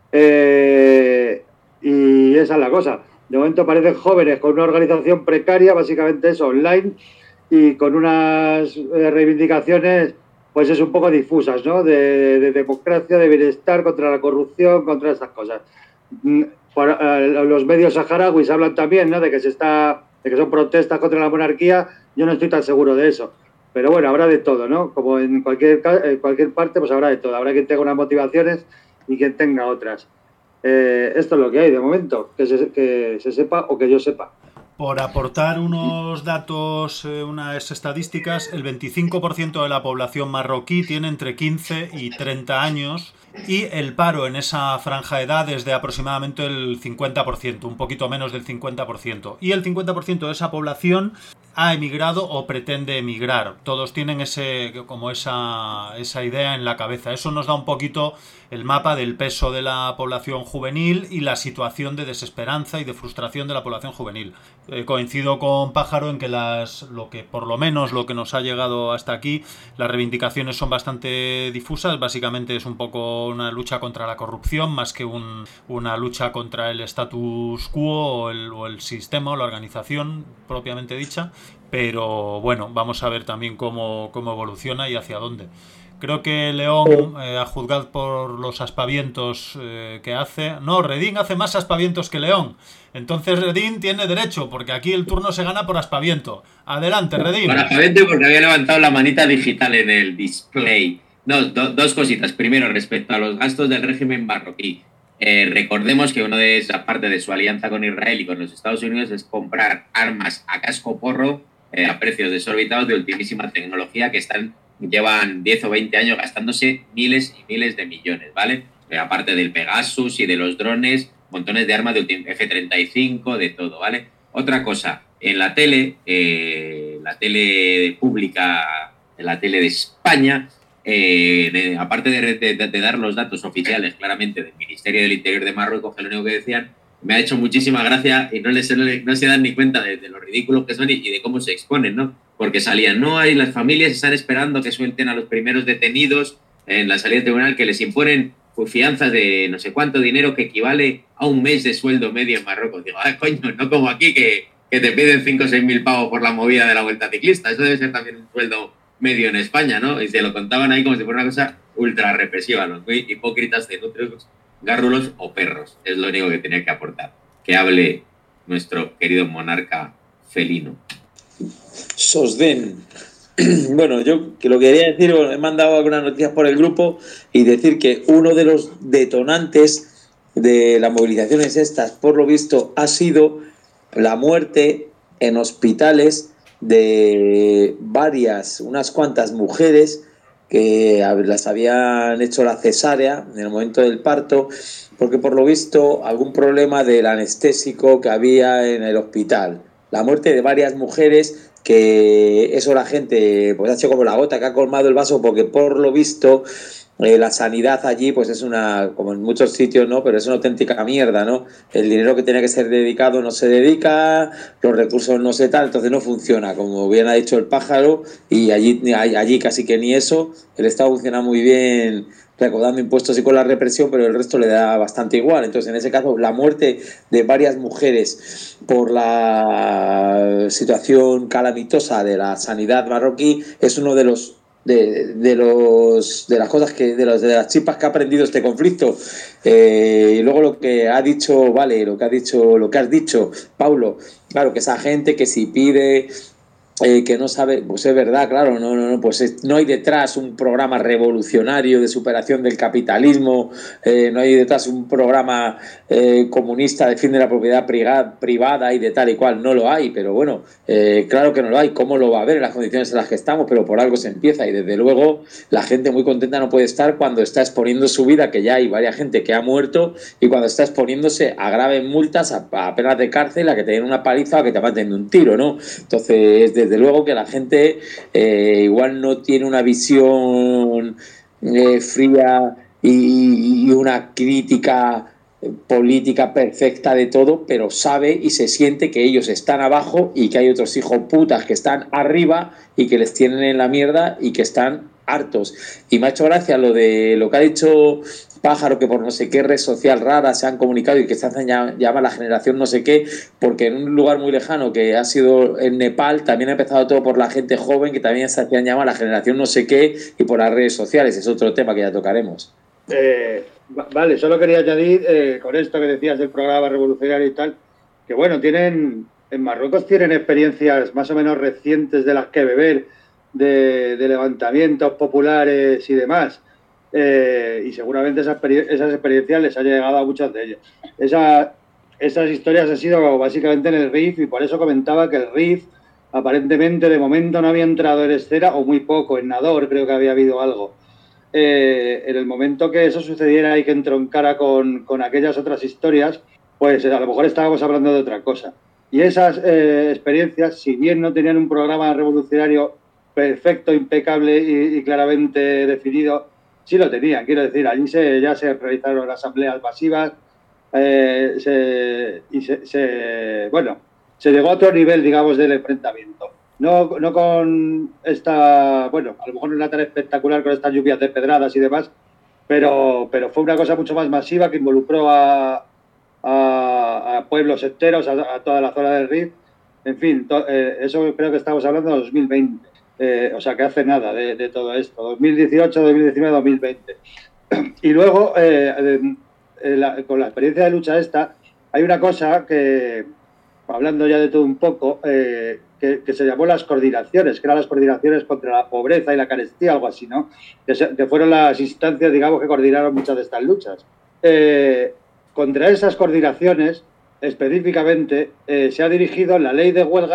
Speaker 2: Eh, y esa es la cosa. De momento parecen jóvenes con una organización precaria, básicamente eso, online, y con unas eh, reivindicaciones, pues es un poco difusas, ¿no?, de, de democracia, de bienestar, contra la corrupción, contra estas cosas. Por, uh, los medios saharauis hablan también, ¿no?, de que se está, de que son protestas contra la monarquía. Yo no estoy tan seguro de eso, pero bueno, habrá de todo, ¿no? Como en cualquier en cualquier parte, pues habrá de todo. Habrá quien tenga unas motivaciones y quien tenga otras. Eh, esto es lo que hay de momento, que se, que se sepa o que yo sepa.
Speaker 4: Por aportar unos datos, eh, unas estadísticas, el veinticinco por ciento de la población marroquí tiene entre quince y treinta años, y el paro en esa franja de edad es de aproximadamente el cincuenta por ciento, un poquito menos del cincuenta por ciento. Y el cincuenta por ciento de esa población ha emigrado o pretende emigrar. Todos tienen ese, como esa, esa idea en la cabeza. Eso nos da un poquito el mapa del peso de la población juvenil y la situación de desesperanza y de frustración de la población juvenil. Eh, coincido con Pájaro en que las, lo que por lo menos lo que nos ha llegado hasta aquí, las reivindicaciones son bastante difusas. Básicamente es un poco una lucha contra la corrupción más que un, una lucha contra el status quo o el, o el sistema o la organización propiamente dicha. Pero bueno, vamos a ver también cómo, cómo evoluciona y hacia dónde. Creo que León, eh, a juzgar por los aspavientos eh, que hace... No, Redín hace más aspavientos que León. Entonces Redín tiene derecho, porque aquí el turno se gana por aspaviento. Adelante, Redín.
Speaker 3: Por aspaviento, porque había levantado la manita digital en el display. No, do, dos cositas. Primero, respecto a los gastos del régimen marroquí. Eh, recordemos que una de esa parte de su alianza con Israel y con los Estados Unidos es comprar armas a casco porro eh, a precios desorbitados de ultimísima tecnología que están llevan diez o veinte años gastándose miles y miles de millones, ¿vale? Eh, aparte del Pegasus y de los drones, montones de armas de F treinta y cinco, de todo, ¿vale? Otra cosa, en la tele, eh, la tele pública, en la tele de España, eh, de, aparte de, de, de dar los datos oficiales claramente del Ministerio del Interior de Marruecos, que es lo único que decían, me ha hecho muchísima gracia y no, les, no, no se dan ni cuenta de, de lo ridículos que son y, y de cómo se exponen, ¿no? Porque salían, no hay, las familias están esperando que suelten a los primeros detenidos en la salida del tribunal, que les imponen fianzas de no sé cuánto dinero que equivale a un mes de sueldo medio en Marruecos. Digo, ah, coño, no como aquí que, que te piden cinco o seis mil pavos por la movida de la Vuelta Ciclista. Eso debe ser también un sueldo medio en España, ¿no? Y se lo contaban ahí como si fuera una cosa ultra represiva, los muy hipócritas de nutrios, gárrulos o perros. Es lo único que tenía que aportar. Que hable nuestro querido monarca felino.
Speaker 1: Sosden. Bueno, yo que lo que quería decir, bueno, he mandado algunas noticias por el grupo y decir que uno de los detonantes de las movilizaciones estas, por lo visto, ha sido la muerte en hospitales de varias, unas cuantas mujeres que las habían hecho la cesárea en el momento del parto, porque por lo visto algún problema del anestésico que había en el hospital. La muerte de varias mujeres, que eso la gente pues ha hecho como la gota que ha colmado el vaso, porque por lo visto eh, la sanidad allí pues es una, como en muchos sitios, ¿no? Pero es una auténtica mierda, ¿no? El dinero que tiene que ser dedicado no se dedica, los recursos no se tal, entonces no funciona, como bien ha dicho el pájaro, y allí, allí casi que ni eso. El Estado funciona muy bien recaudando impuestos y con la represión, pero el resto le da bastante igual. Entonces, en ese caso, la muerte de varias mujeres por la situación calamitosa de la sanidad marroquí es uno de los de, de los de las cosas que de, los, de las chispas que ha aprendido este conflicto. Eh, y luego lo que ha dicho, vale, lo que ha dicho, lo que has dicho, Paulo, claro, que esa gente que si pide Eh, que no sabe, pues es verdad, claro, no, no, no, pues es, no hay detrás un programa revolucionario de superación del capitalismo, eh, no hay detrás un programa eh, comunista de fin de la propiedad privada y de tal y cual, no lo hay, pero bueno, eh, claro que no lo hay. ¿Cómo lo va a haber en las condiciones en las que estamos? Pero por algo se empieza, y desde luego la gente muy contenta no puede estar cuando está exponiendo su vida, que ya hay varias gente que ha muerto, y cuando está exponiéndose a graves multas, a, a penas de cárcel, a que te den una paliza o a que te maten de un tiro, ¿no? Entonces, desde Desde luego que la gente eh, igual no tiene una visión eh, fría y, y una crítica política perfecta de todo, pero sabe y se siente que ellos están abajo y que hay otros hijos putas que están arriba y que les tienen en la mierda y que están hartos. Y me ha hecho gracia lo de lo que ha dicho Pájaro, que por no sé qué red social rara se han comunicado y que se hacen llamar la generación no sé qué, porque en un lugar muy lejano que ha sido en Nepal también ha empezado todo por la gente joven, que también se hacían llamar la generación no sé qué, y por las redes sociales. Es otro tema que ya tocaremos.
Speaker 2: Eh, vale, solo quería añadir eh, con esto que decías del programa revolucionario y tal, que bueno, tienen en Marruecos tienen experiencias más o menos recientes de las que beber, de, de levantamientos populares y demás. Eh, y seguramente esas, esas experiencias les han llegado a muchos de ellos. Esa, esas historias han sido básicamente en el R I F, y por eso comentaba que el R I F aparentemente de momento no había entrado en escena, o muy poco. En Nador creo que había habido algo. Eh, en el momento que eso sucediera y que entroncara con, con aquellas otras historias, pues a lo mejor estábamos hablando de otra cosa. Y esas eh, experiencias, si bien no tenían un programa revolucionario perfecto, impecable y, y claramente definido, sí lo tenían. Quiero decir, allí se, ya se realizaron asambleas masivas, eh, se, y se, se, bueno, se llegó a otro nivel, digamos, del enfrentamiento. No, no con esta, bueno, a lo mejor no era tan espectacular con estas lluvias de pedradas y demás, pero, pero fue una cosa mucho más masiva que involucró a, a, a pueblos enteros, a, a toda la zona del R I F. En fin, to, eh, eso creo que estamos hablando de dos mil veinte. Eh, o sea, que hace nada de, de todo esto, dos mil dieciocho, dos mil diecinueve, dos mil veinte. Y luego, eh, eh, la, con la experiencia de lucha esta, hay una cosa que, hablando ya de todo un poco, eh, que, que se llamó las coordinaciones, que eran las coordinaciones contra la pobreza y la carestía, algo así, ¿no? Que, se, que fueron las instancias, digamos, que coordinaron muchas de estas luchas. Eh, contra esas coordinaciones, específicamente, eh, se ha dirigido la ley de huelga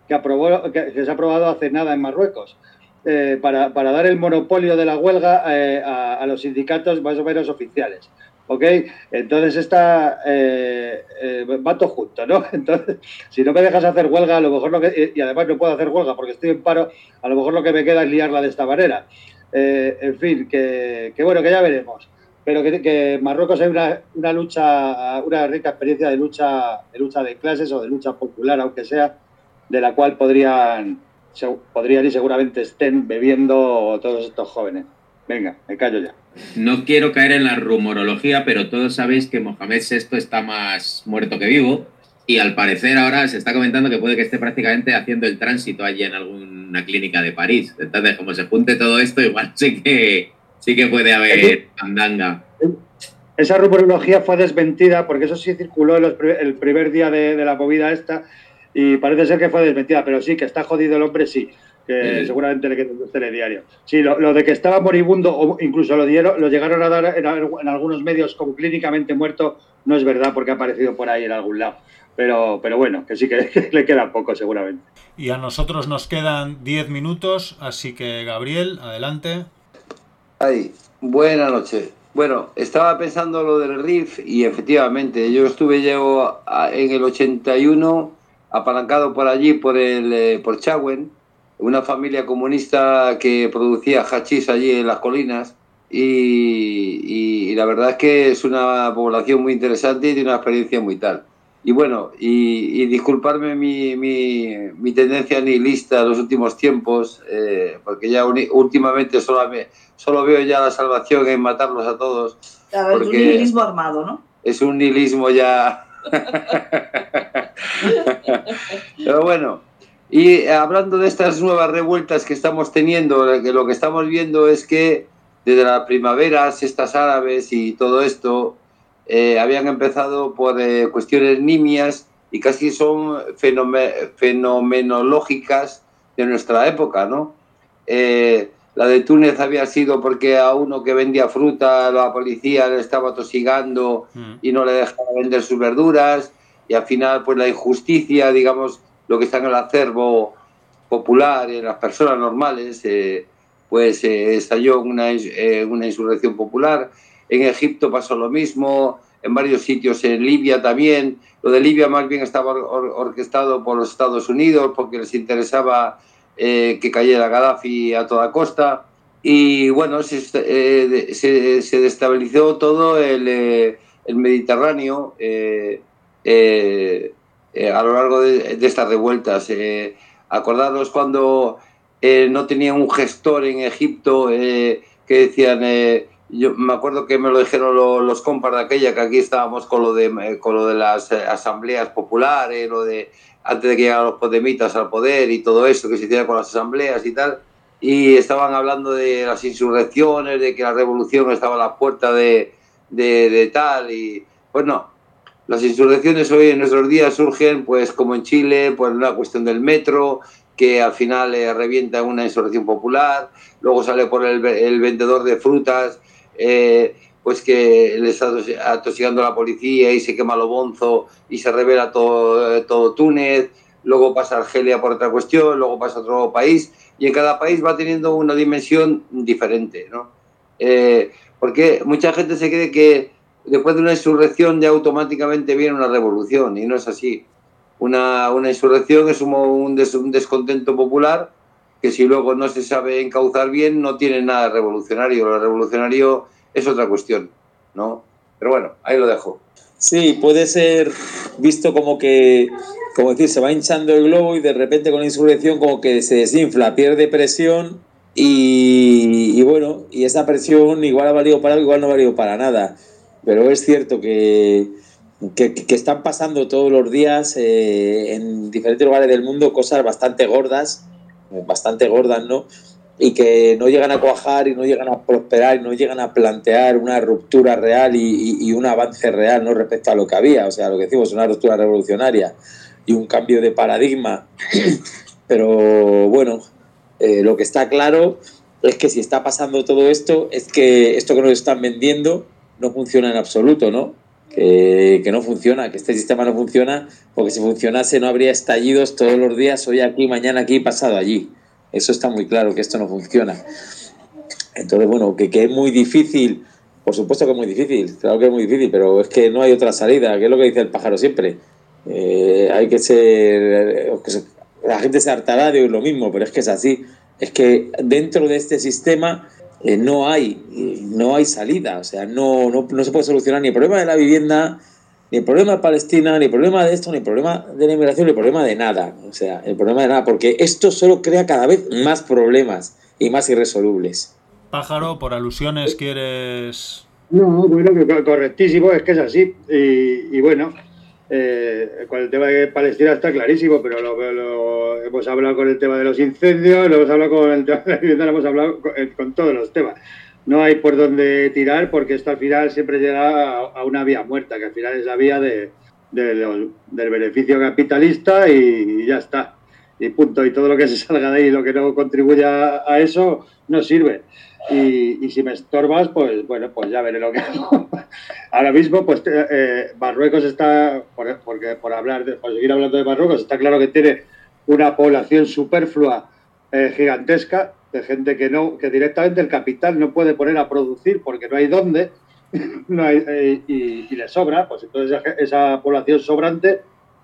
Speaker 2: que, aprobó, que, que se ha aprobado hace nada en Marruecos, eh, para, para dar el monopolio de la huelga eh, a, a los sindicatos más o menos oficiales. ¿Ok? Entonces está eh, eh, va todo junto, ¿no? Entonces, si no me dejas hacer huelga, a lo mejor lo que, y además no puedo hacer huelga porque estoy en paro, a lo mejor lo que me queda es liarla de esta manera. Eh, en fin, que, que bueno, que ya veremos. Pero que, que Marruecos hay una, una lucha, una rica experiencia de lucha, de lucha de clases o de lucha popular, aunque sea, de la cual podrían, se, podrían y seguramente estén bebiendo todos estos jóvenes. Venga, me callo ya.
Speaker 3: No quiero caer en la rumorología, pero todos sabéis que Mohamed sexto está más muerto que vivo y al parecer ahora se está comentando que puede que esté prácticamente haciendo el tránsito allí en alguna clínica de París. Entonces, como se junte todo esto, igual sí que, sí que puede haber andanga.
Speaker 2: Esa rumorología fue desmentida porque eso sí circuló en los, el primer día de, de la movida esta y parece ser que fue desmentida, pero sí, que está jodido el hombre, sí. Que sí. Seguramente le quedó el telediario. Sí, lo, lo de que estaba moribundo, o incluso lo dieron, lo llegaron a dar en, en algunos medios como clínicamente muerto, no es verdad porque ha aparecido por ahí en algún lado. Pero, pero bueno, que sí que, que le queda poco seguramente.
Speaker 4: Y a nosotros nos quedan diez minutos, así que Gabriel, adelante.
Speaker 5: Ay, buena noche. Bueno, estaba pensando lo del R I F y efectivamente, yo estuve yo en el ochenta y uno apalancado por allí, por el por Chauen, una familia comunista que producía hachís allí en las colinas y, y, y la verdad es que es una población muy interesante y tiene una experiencia muy tal. Y bueno, y, y disculparme mi, mi, mi tendencia nihilista en los últimos tiempos, eh, porque ya uni, últimamente solo, me, solo veo ya la salvación en matarlos a todos.
Speaker 6: Claro, es un nihilismo armado, ¿no?
Speaker 5: Es un nihilismo ya... Pero bueno... Y hablando de estas nuevas revueltas que estamos teniendo, que lo que estamos viendo es que desde la primavera, siestas árabes y todo esto, eh, habían empezado por eh, cuestiones nimias y casi son fenomenológicas de nuestra época, ¿no? Eh, la de Túnez había sido porque a uno que vendía fruta la policía le estaba atosigando mm. y no le dejaba vender sus verduras y al final pues la injusticia, digamos, lo que está en el acervo popular, en las personas normales, eh, pues eh, estalló una, eh, una insurrección popular. En Egipto pasó lo mismo, en varios sitios, en Libia también. Lo de Libia más bien estaba or orquestado por los Estados Unidos porque les interesaba eh, que cayera Gaddafi a toda costa. Y bueno, se, eh, se, se destabilizó todo el, eh, el Mediterráneo. Eh, eh, Eh, a lo largo de, de estas revueltas. Eh, acordaros cuando eh, no tenían un gestor en Egipto eh, que decían, eh, yo me acuerdo que me lo dijeron lo, los compas de aquella, que aquí estábamos con lo de, eh, con lo de las asambleas populares, lo de antes de que llegaran los podemitas al poder y todo eso que se hiciera con las asambleas y tal, y estaban hablando de las insurrecciones, de que la revolución estaba a la puerta de, de, de tal, y pues no. Las insurrecciones hoy en nuestros días surgen, pues como en Chile, por una cuestión del metro, que al final eh, revienta una insurrección popular, luego sale por el, el vendedor de frutas, eh, pues que le está atosigando a la policía y se quema lo bonzo y se revela todo, todo Túnez, luego pasa Argelia por otra cuestión, luego pasa a otro país, y en cada país va teniendo una dimensión diferente, ¿no? Eh, porque mucha gente se cree que después de una insurrección ya automáticamente viene una revolución, y no es así. Una, una insurrección es como un, des, un descontento popular que si luego no se sabe encauzar bien no tiene nada de revolucionario. Lo revolucionario es otra cuestión, ¿no? Pero bueno, ahí lo dejo.
Speaker 1: Sí, puede ser visto como que, como decir, se va hinchando el globo y de repente con la insurrección como que se desinfla, pierde presión y, y bueno, y esa presión igual ha valido para algo, igual no ha valido para nada. Pero es cierto que, que, que están pasando todos los días eh, en diferentes lugares del mundo cosas bastante gordas, bastante gordas, ¿no? Y que no llegan a cuajar y no llegan a prosperar y no llegan a plantear una ruptura real y, y, y un avance real, ¿no? Respecto a lo que había, o sea, lo que decimos, una ruptura revolucionaria y un cambio de paradigma. Pero bueno, eh, lo que está claro es que si está pasando todo esto, es que esto que nos están vendiendo no funciona en absoluto, ¿no? que, que no funciona, que este sistema no funciona, porque si funcionase no habría estallidos todos los días, hoy aquí, mañana aquí, pasado allí. Eso está muy claro, que esto no funciona. Entonces, bueno, que, que es muy difícil, por supuesto que es muy difícil, claro que es muy difícil, pero es que no hay otra salida, que es lo que dice el pájaro siempre. Eh, hay que ser... La gente se hartará de lo mismo, pero es que es así. Es que dentro de este sistema eh, no hay no hay salida, o sea, no, no, no se puede solucionar ni el problema de la vivienda, ni el problema de Palestina, ni el problema de esto, ni el problema de la inmigración, ni el problema de nada, o sea, el problema de nada, porque esto solo crea cada vez más problemas y más irresolubles.
Speaker 4: Pájaro, por alusiones quieres...
Speaker 2: No, bueno, correctísimo, es que es así. Y, y bueno, eh, con el tema de Palestina está clarísimo, pero lo, lo, hemos hablado con el tema de los incendios, lo hemos hablado con el tema de la vivienda, lo hemos hablado con, con todos los temas. No hay por dónde tirar porque esto al final siempre llega a, a una vía muerta, que al final es la vía de, de los, del beneficio capitalista y, y ya está. Y punto. Y todo lo que se salga de ahí, lo que no contribuya a eso, no sirve. Y, y si me estorbas, pues bueno, pues ya veré lo que hago. Ahora mismo, pues eh, Marruecos está, por, porque por hablar de, por seguir hablando de Marruecos, está claro que tiene una población superflua eh, gigantesca de gente que no, que directamente el capital no puede poner a producir porque no hay dónde, no hay, eh, y, y le sobra, pues entonces esa, esa población sobrante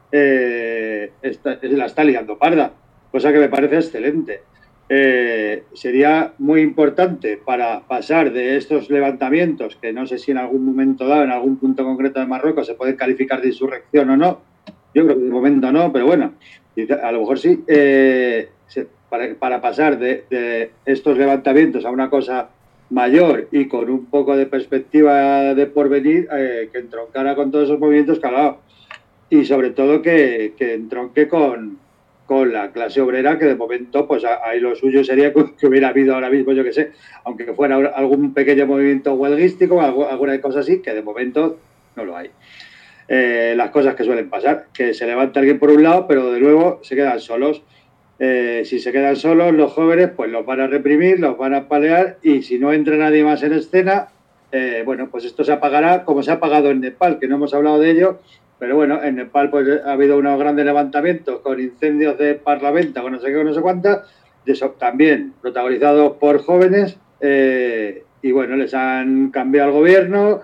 Speaker 2: eh, está, la está liando parda, cosa que me parece excelente. Eh, sería muy importante para pasar de estos levantamientos, que no sé si en algún momento dado, en algún punto concreto de Marruecos, se pueden calificar de insurrección o no. Yo creo que de momento no, pero bueno, a lo mejor sí. Eh, para, para pasar de, de estos levantamientos a una cosa mayor y con un poco de perspectiva de porvenir, eh, que entroncara con todos esos movimientos calados. Y sobre todo que, que entronque con... con la clase obrera, que de momento, pues ahí lo suyo sería que hubiera habido ahora mismo, yo que sé, aunque fuera algún pequeño movimiento huelguístico, alguna cosa así, que de momento no lo hay. Eh, las cosas que suelen pasar, que se levanta alguien por un lado, pero de nuevo se quedan solos. Eh, si se quedan solos, los jóvenes, pues los van a reprimir, los van a palear, y si no entra nadie más en escena, eh, bueno, pues esto se apagará, como se ha apagado en Nepal, que no hemos hablado de ello. Pero bueno, en Nepal pues ha habido unos grandes levantamientos con incendios de parlamento, con no sé qué, no sé cuántas, también protagonizados por jóvenes, eh, y bueno, les han cambiado el gobierno,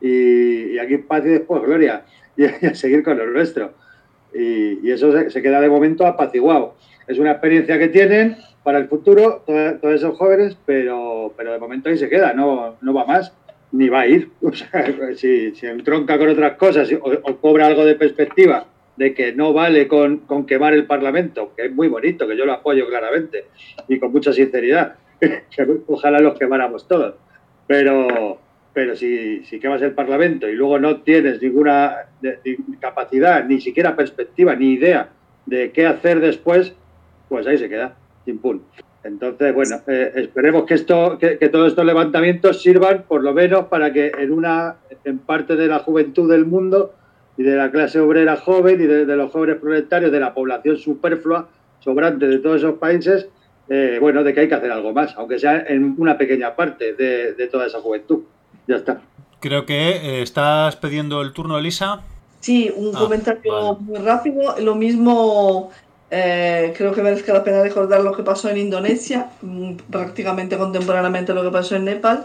Speaker 2: y, y aquí paz y después gloria, y, y a seguir con lo nuestro. Y, y eso se, se queda de momento apaciguado. Es una experiencia que tienen para el futuro todos, todos esos jóvenes, pero, pero de momento ahí se queda, no, no va más. Ni va a ir, o sea, si, si entronca con otras cosas o, o cobra algo de perspectiva de que no vale con, con quemar el Parlamento, que es muy bonito, que yo lo apoyo claramente y con mucha sinceridad, que ojalá los quemáramos todos, pero, pero si, si quemas el Parlamento y luego no tienes ninguna de, de capacidad, ni siquiera perspectiva, ni idea de qué hacer después, pues ahí se queda, sin pun. Entonces, bueno, eh, esperemos que esto, que, que todos estos levantamientos sirvan por lo menos para que en una, en parte de la juventud del mundo y de la clase obrera joven y de, de los jóvenes proletarios, de la población superflua, sobrante de todos esos países, eh, bueno, de que hay que hacer algo más, aunque sea en una pequeña parte de, de toda esa juventud. Ya está.
Speaker 4: Creo que eh, estás pidiendo el turno, Elisa.
Speaker 6: Sí, un ah, comentario vale. muy rápido. Lo mismo... Eh, creo que merece la pena recordar lo que pasó en Indonesia, prácticamente contemporáneamente lo que pasó en Nepal,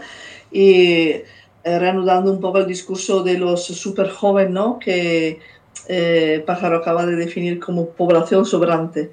Speaker 6: y eh, reanudando un poco el discurso de los super jóvenes, ¿no? que eh, Pájaro acaba de definir como población sobrante.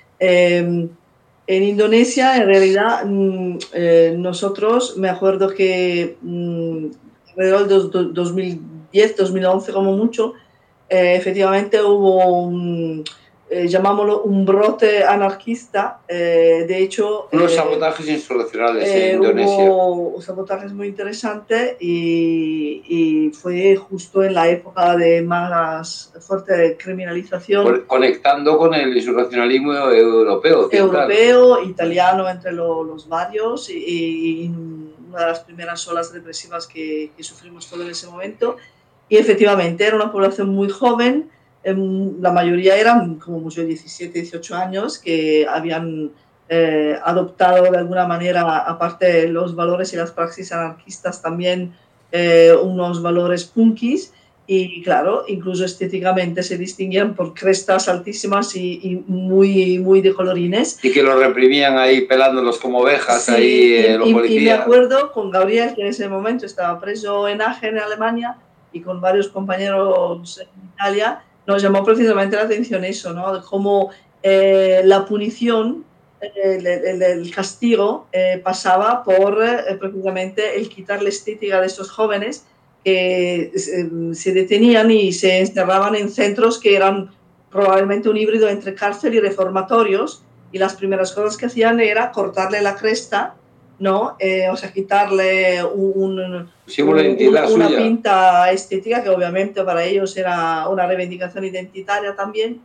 Speaker 6: Eh, en Indonesia, en realidad, mm, eh, nosotros, me acuerdo que mm, alrededor de dos mil diez, dos mil once como mucho, eh, efectivamente hubo un... Eh, llamámoslo un brote anarquista, eh, de hecho...
Speaker 5: Unos
Speaker 6: eh,
Speaker 5: sabotajes insurreccionales
Speaker 6: eh,
Speaker 5: en Indonesia.
Speaker 6: Hubo sabotajes muy interesantes y, y fue justo en la época de más fuerte criminalización.
Speaker 5: Por, conectando con el insurreccionalismo europeo.
Speaker 6: Europeo, italiano, entre lo, los varios, y, y una de las primeras olas represivas que, que sufrimos todos en ese momento. Y efectivamente era una población muy joven. La mayoría eran como mucho diecisiete, dieciocho años que habían eh, adoptado de alguna manera, aparte de los valores y las praxis anarquistas, también eh, unos valores punkis, y claro, incluso estéticamente se distinguían por crestas altísimas y, y muy, muy de colorines.
Speaker 5: Y que los reprimían ahí pelándolos como ovejas,
Speaker 6: sí,
Speaker 5: ahí eh,
Speaker 6: y,
Speaker 5: los
Speaker 6: y,
Speaker 5: policías.
Speaker 6: Y me acuerdo con Gabriel, que en ese momento estaba preso en Aachen, en Alemania, y con varios compañeros en Italia, nos llamó precisamente la atención eso, ¿no? De cómo eh, la punición, el, el, el castigo eh, pasaba por eh, precisamente el quitar la estética de estos jóvenes que eh, se detenían y se encerraban en centros que eran probablemente un híbrido entre cárcel y reformatorios, y las primeras cosas que hacían era cortarle la cresta, ¿no? Eh, o sea, quitarle un, un,
Speaker 5: sí, una,
Speaker 6: una, una pinta estética que obviamente para ellos era una reivindicación identitaria también,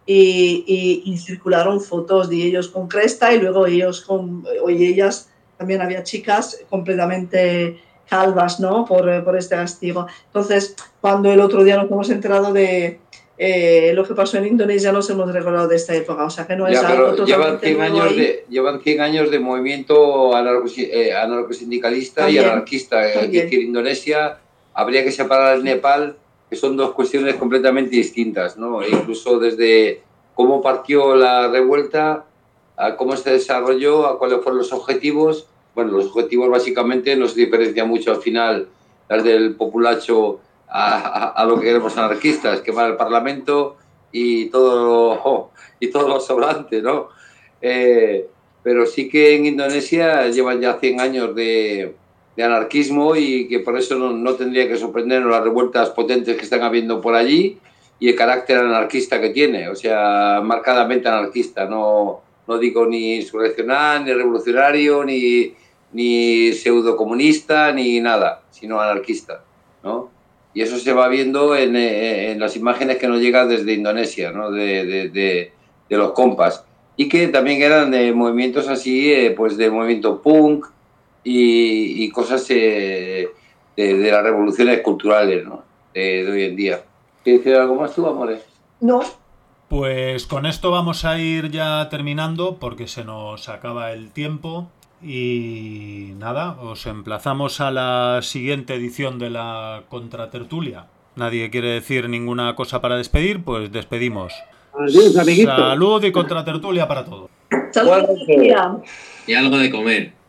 Speaker 6: y, y, y circularon fotos de ellos con cresta y luego ellos con, o ellas, también había chicas completamente calvas, ¿no? Por, por este castigo. Entonces, cuando el otro día nos hemos enterado de eh, lo que pasó en Indonesia, nos hemos recordado de esta época. O sea, que no
Speaker 5: ya,
Speaker 6: es algo
Speaker 5: pero llevan cien, años
Speaker 6: ahí.
Speaker 5: de, llevan cien años de movimiento anarcosindicalista y anarquista. Es decir, Indonesia, habría que separar el Nepal, que son dos cuestiones completamente distintas, ¿no? E incluso desde cómo partió la revuelta, a cómo se desarrolló, a cuáles fueron los objetivos. Bueno, los objetivos básicamente no se diferencian mucho al final las del populacho a, a, a lo que queremos anarquistas, quemar el Parlamento y todo, oh, y todo lo sobrante, ¿no? Eh, pero sí que en Indonesia llevan ya cien años de, de anarquismo y que por eso no, no tendría que sorprendernos las revueltas potentes que están habiendo por allí y el carácter anarquista que tiene, o sea, marcadamente anarquista, no, no digo ni insurreccional, ni revolucionario, ni, ni pseudocomunista, ni nada, sino anarquista, ¿no? Y eso se va viendo en, en las imágenes que nos llegan desde Indonesia, ¿no? de, de, de, de los compas. Y que también eran de movimientos así, eh, pues de movimiento punk y, y cosas eh, de, de las revoluciones culturales, ¿no? de, de hoy en día. ¿Quieres decir algo más tú, Amores?
Speaker 6: No.
Speaker 4: Pues con esto vamos a ir ya terminando porque se nos acaba el tiempo. Y nada, os emplazamos a la siguiente edición de la Contratertulia. Nadie quiere decir ninguna cosa para despedir, pues despedimos.
Speaker 2: Adiós, amiguito.
Speaker 4: Salud y Contratertulia para todos.
Speaker 6: Salud.
Speaker 3: Y algo de comer.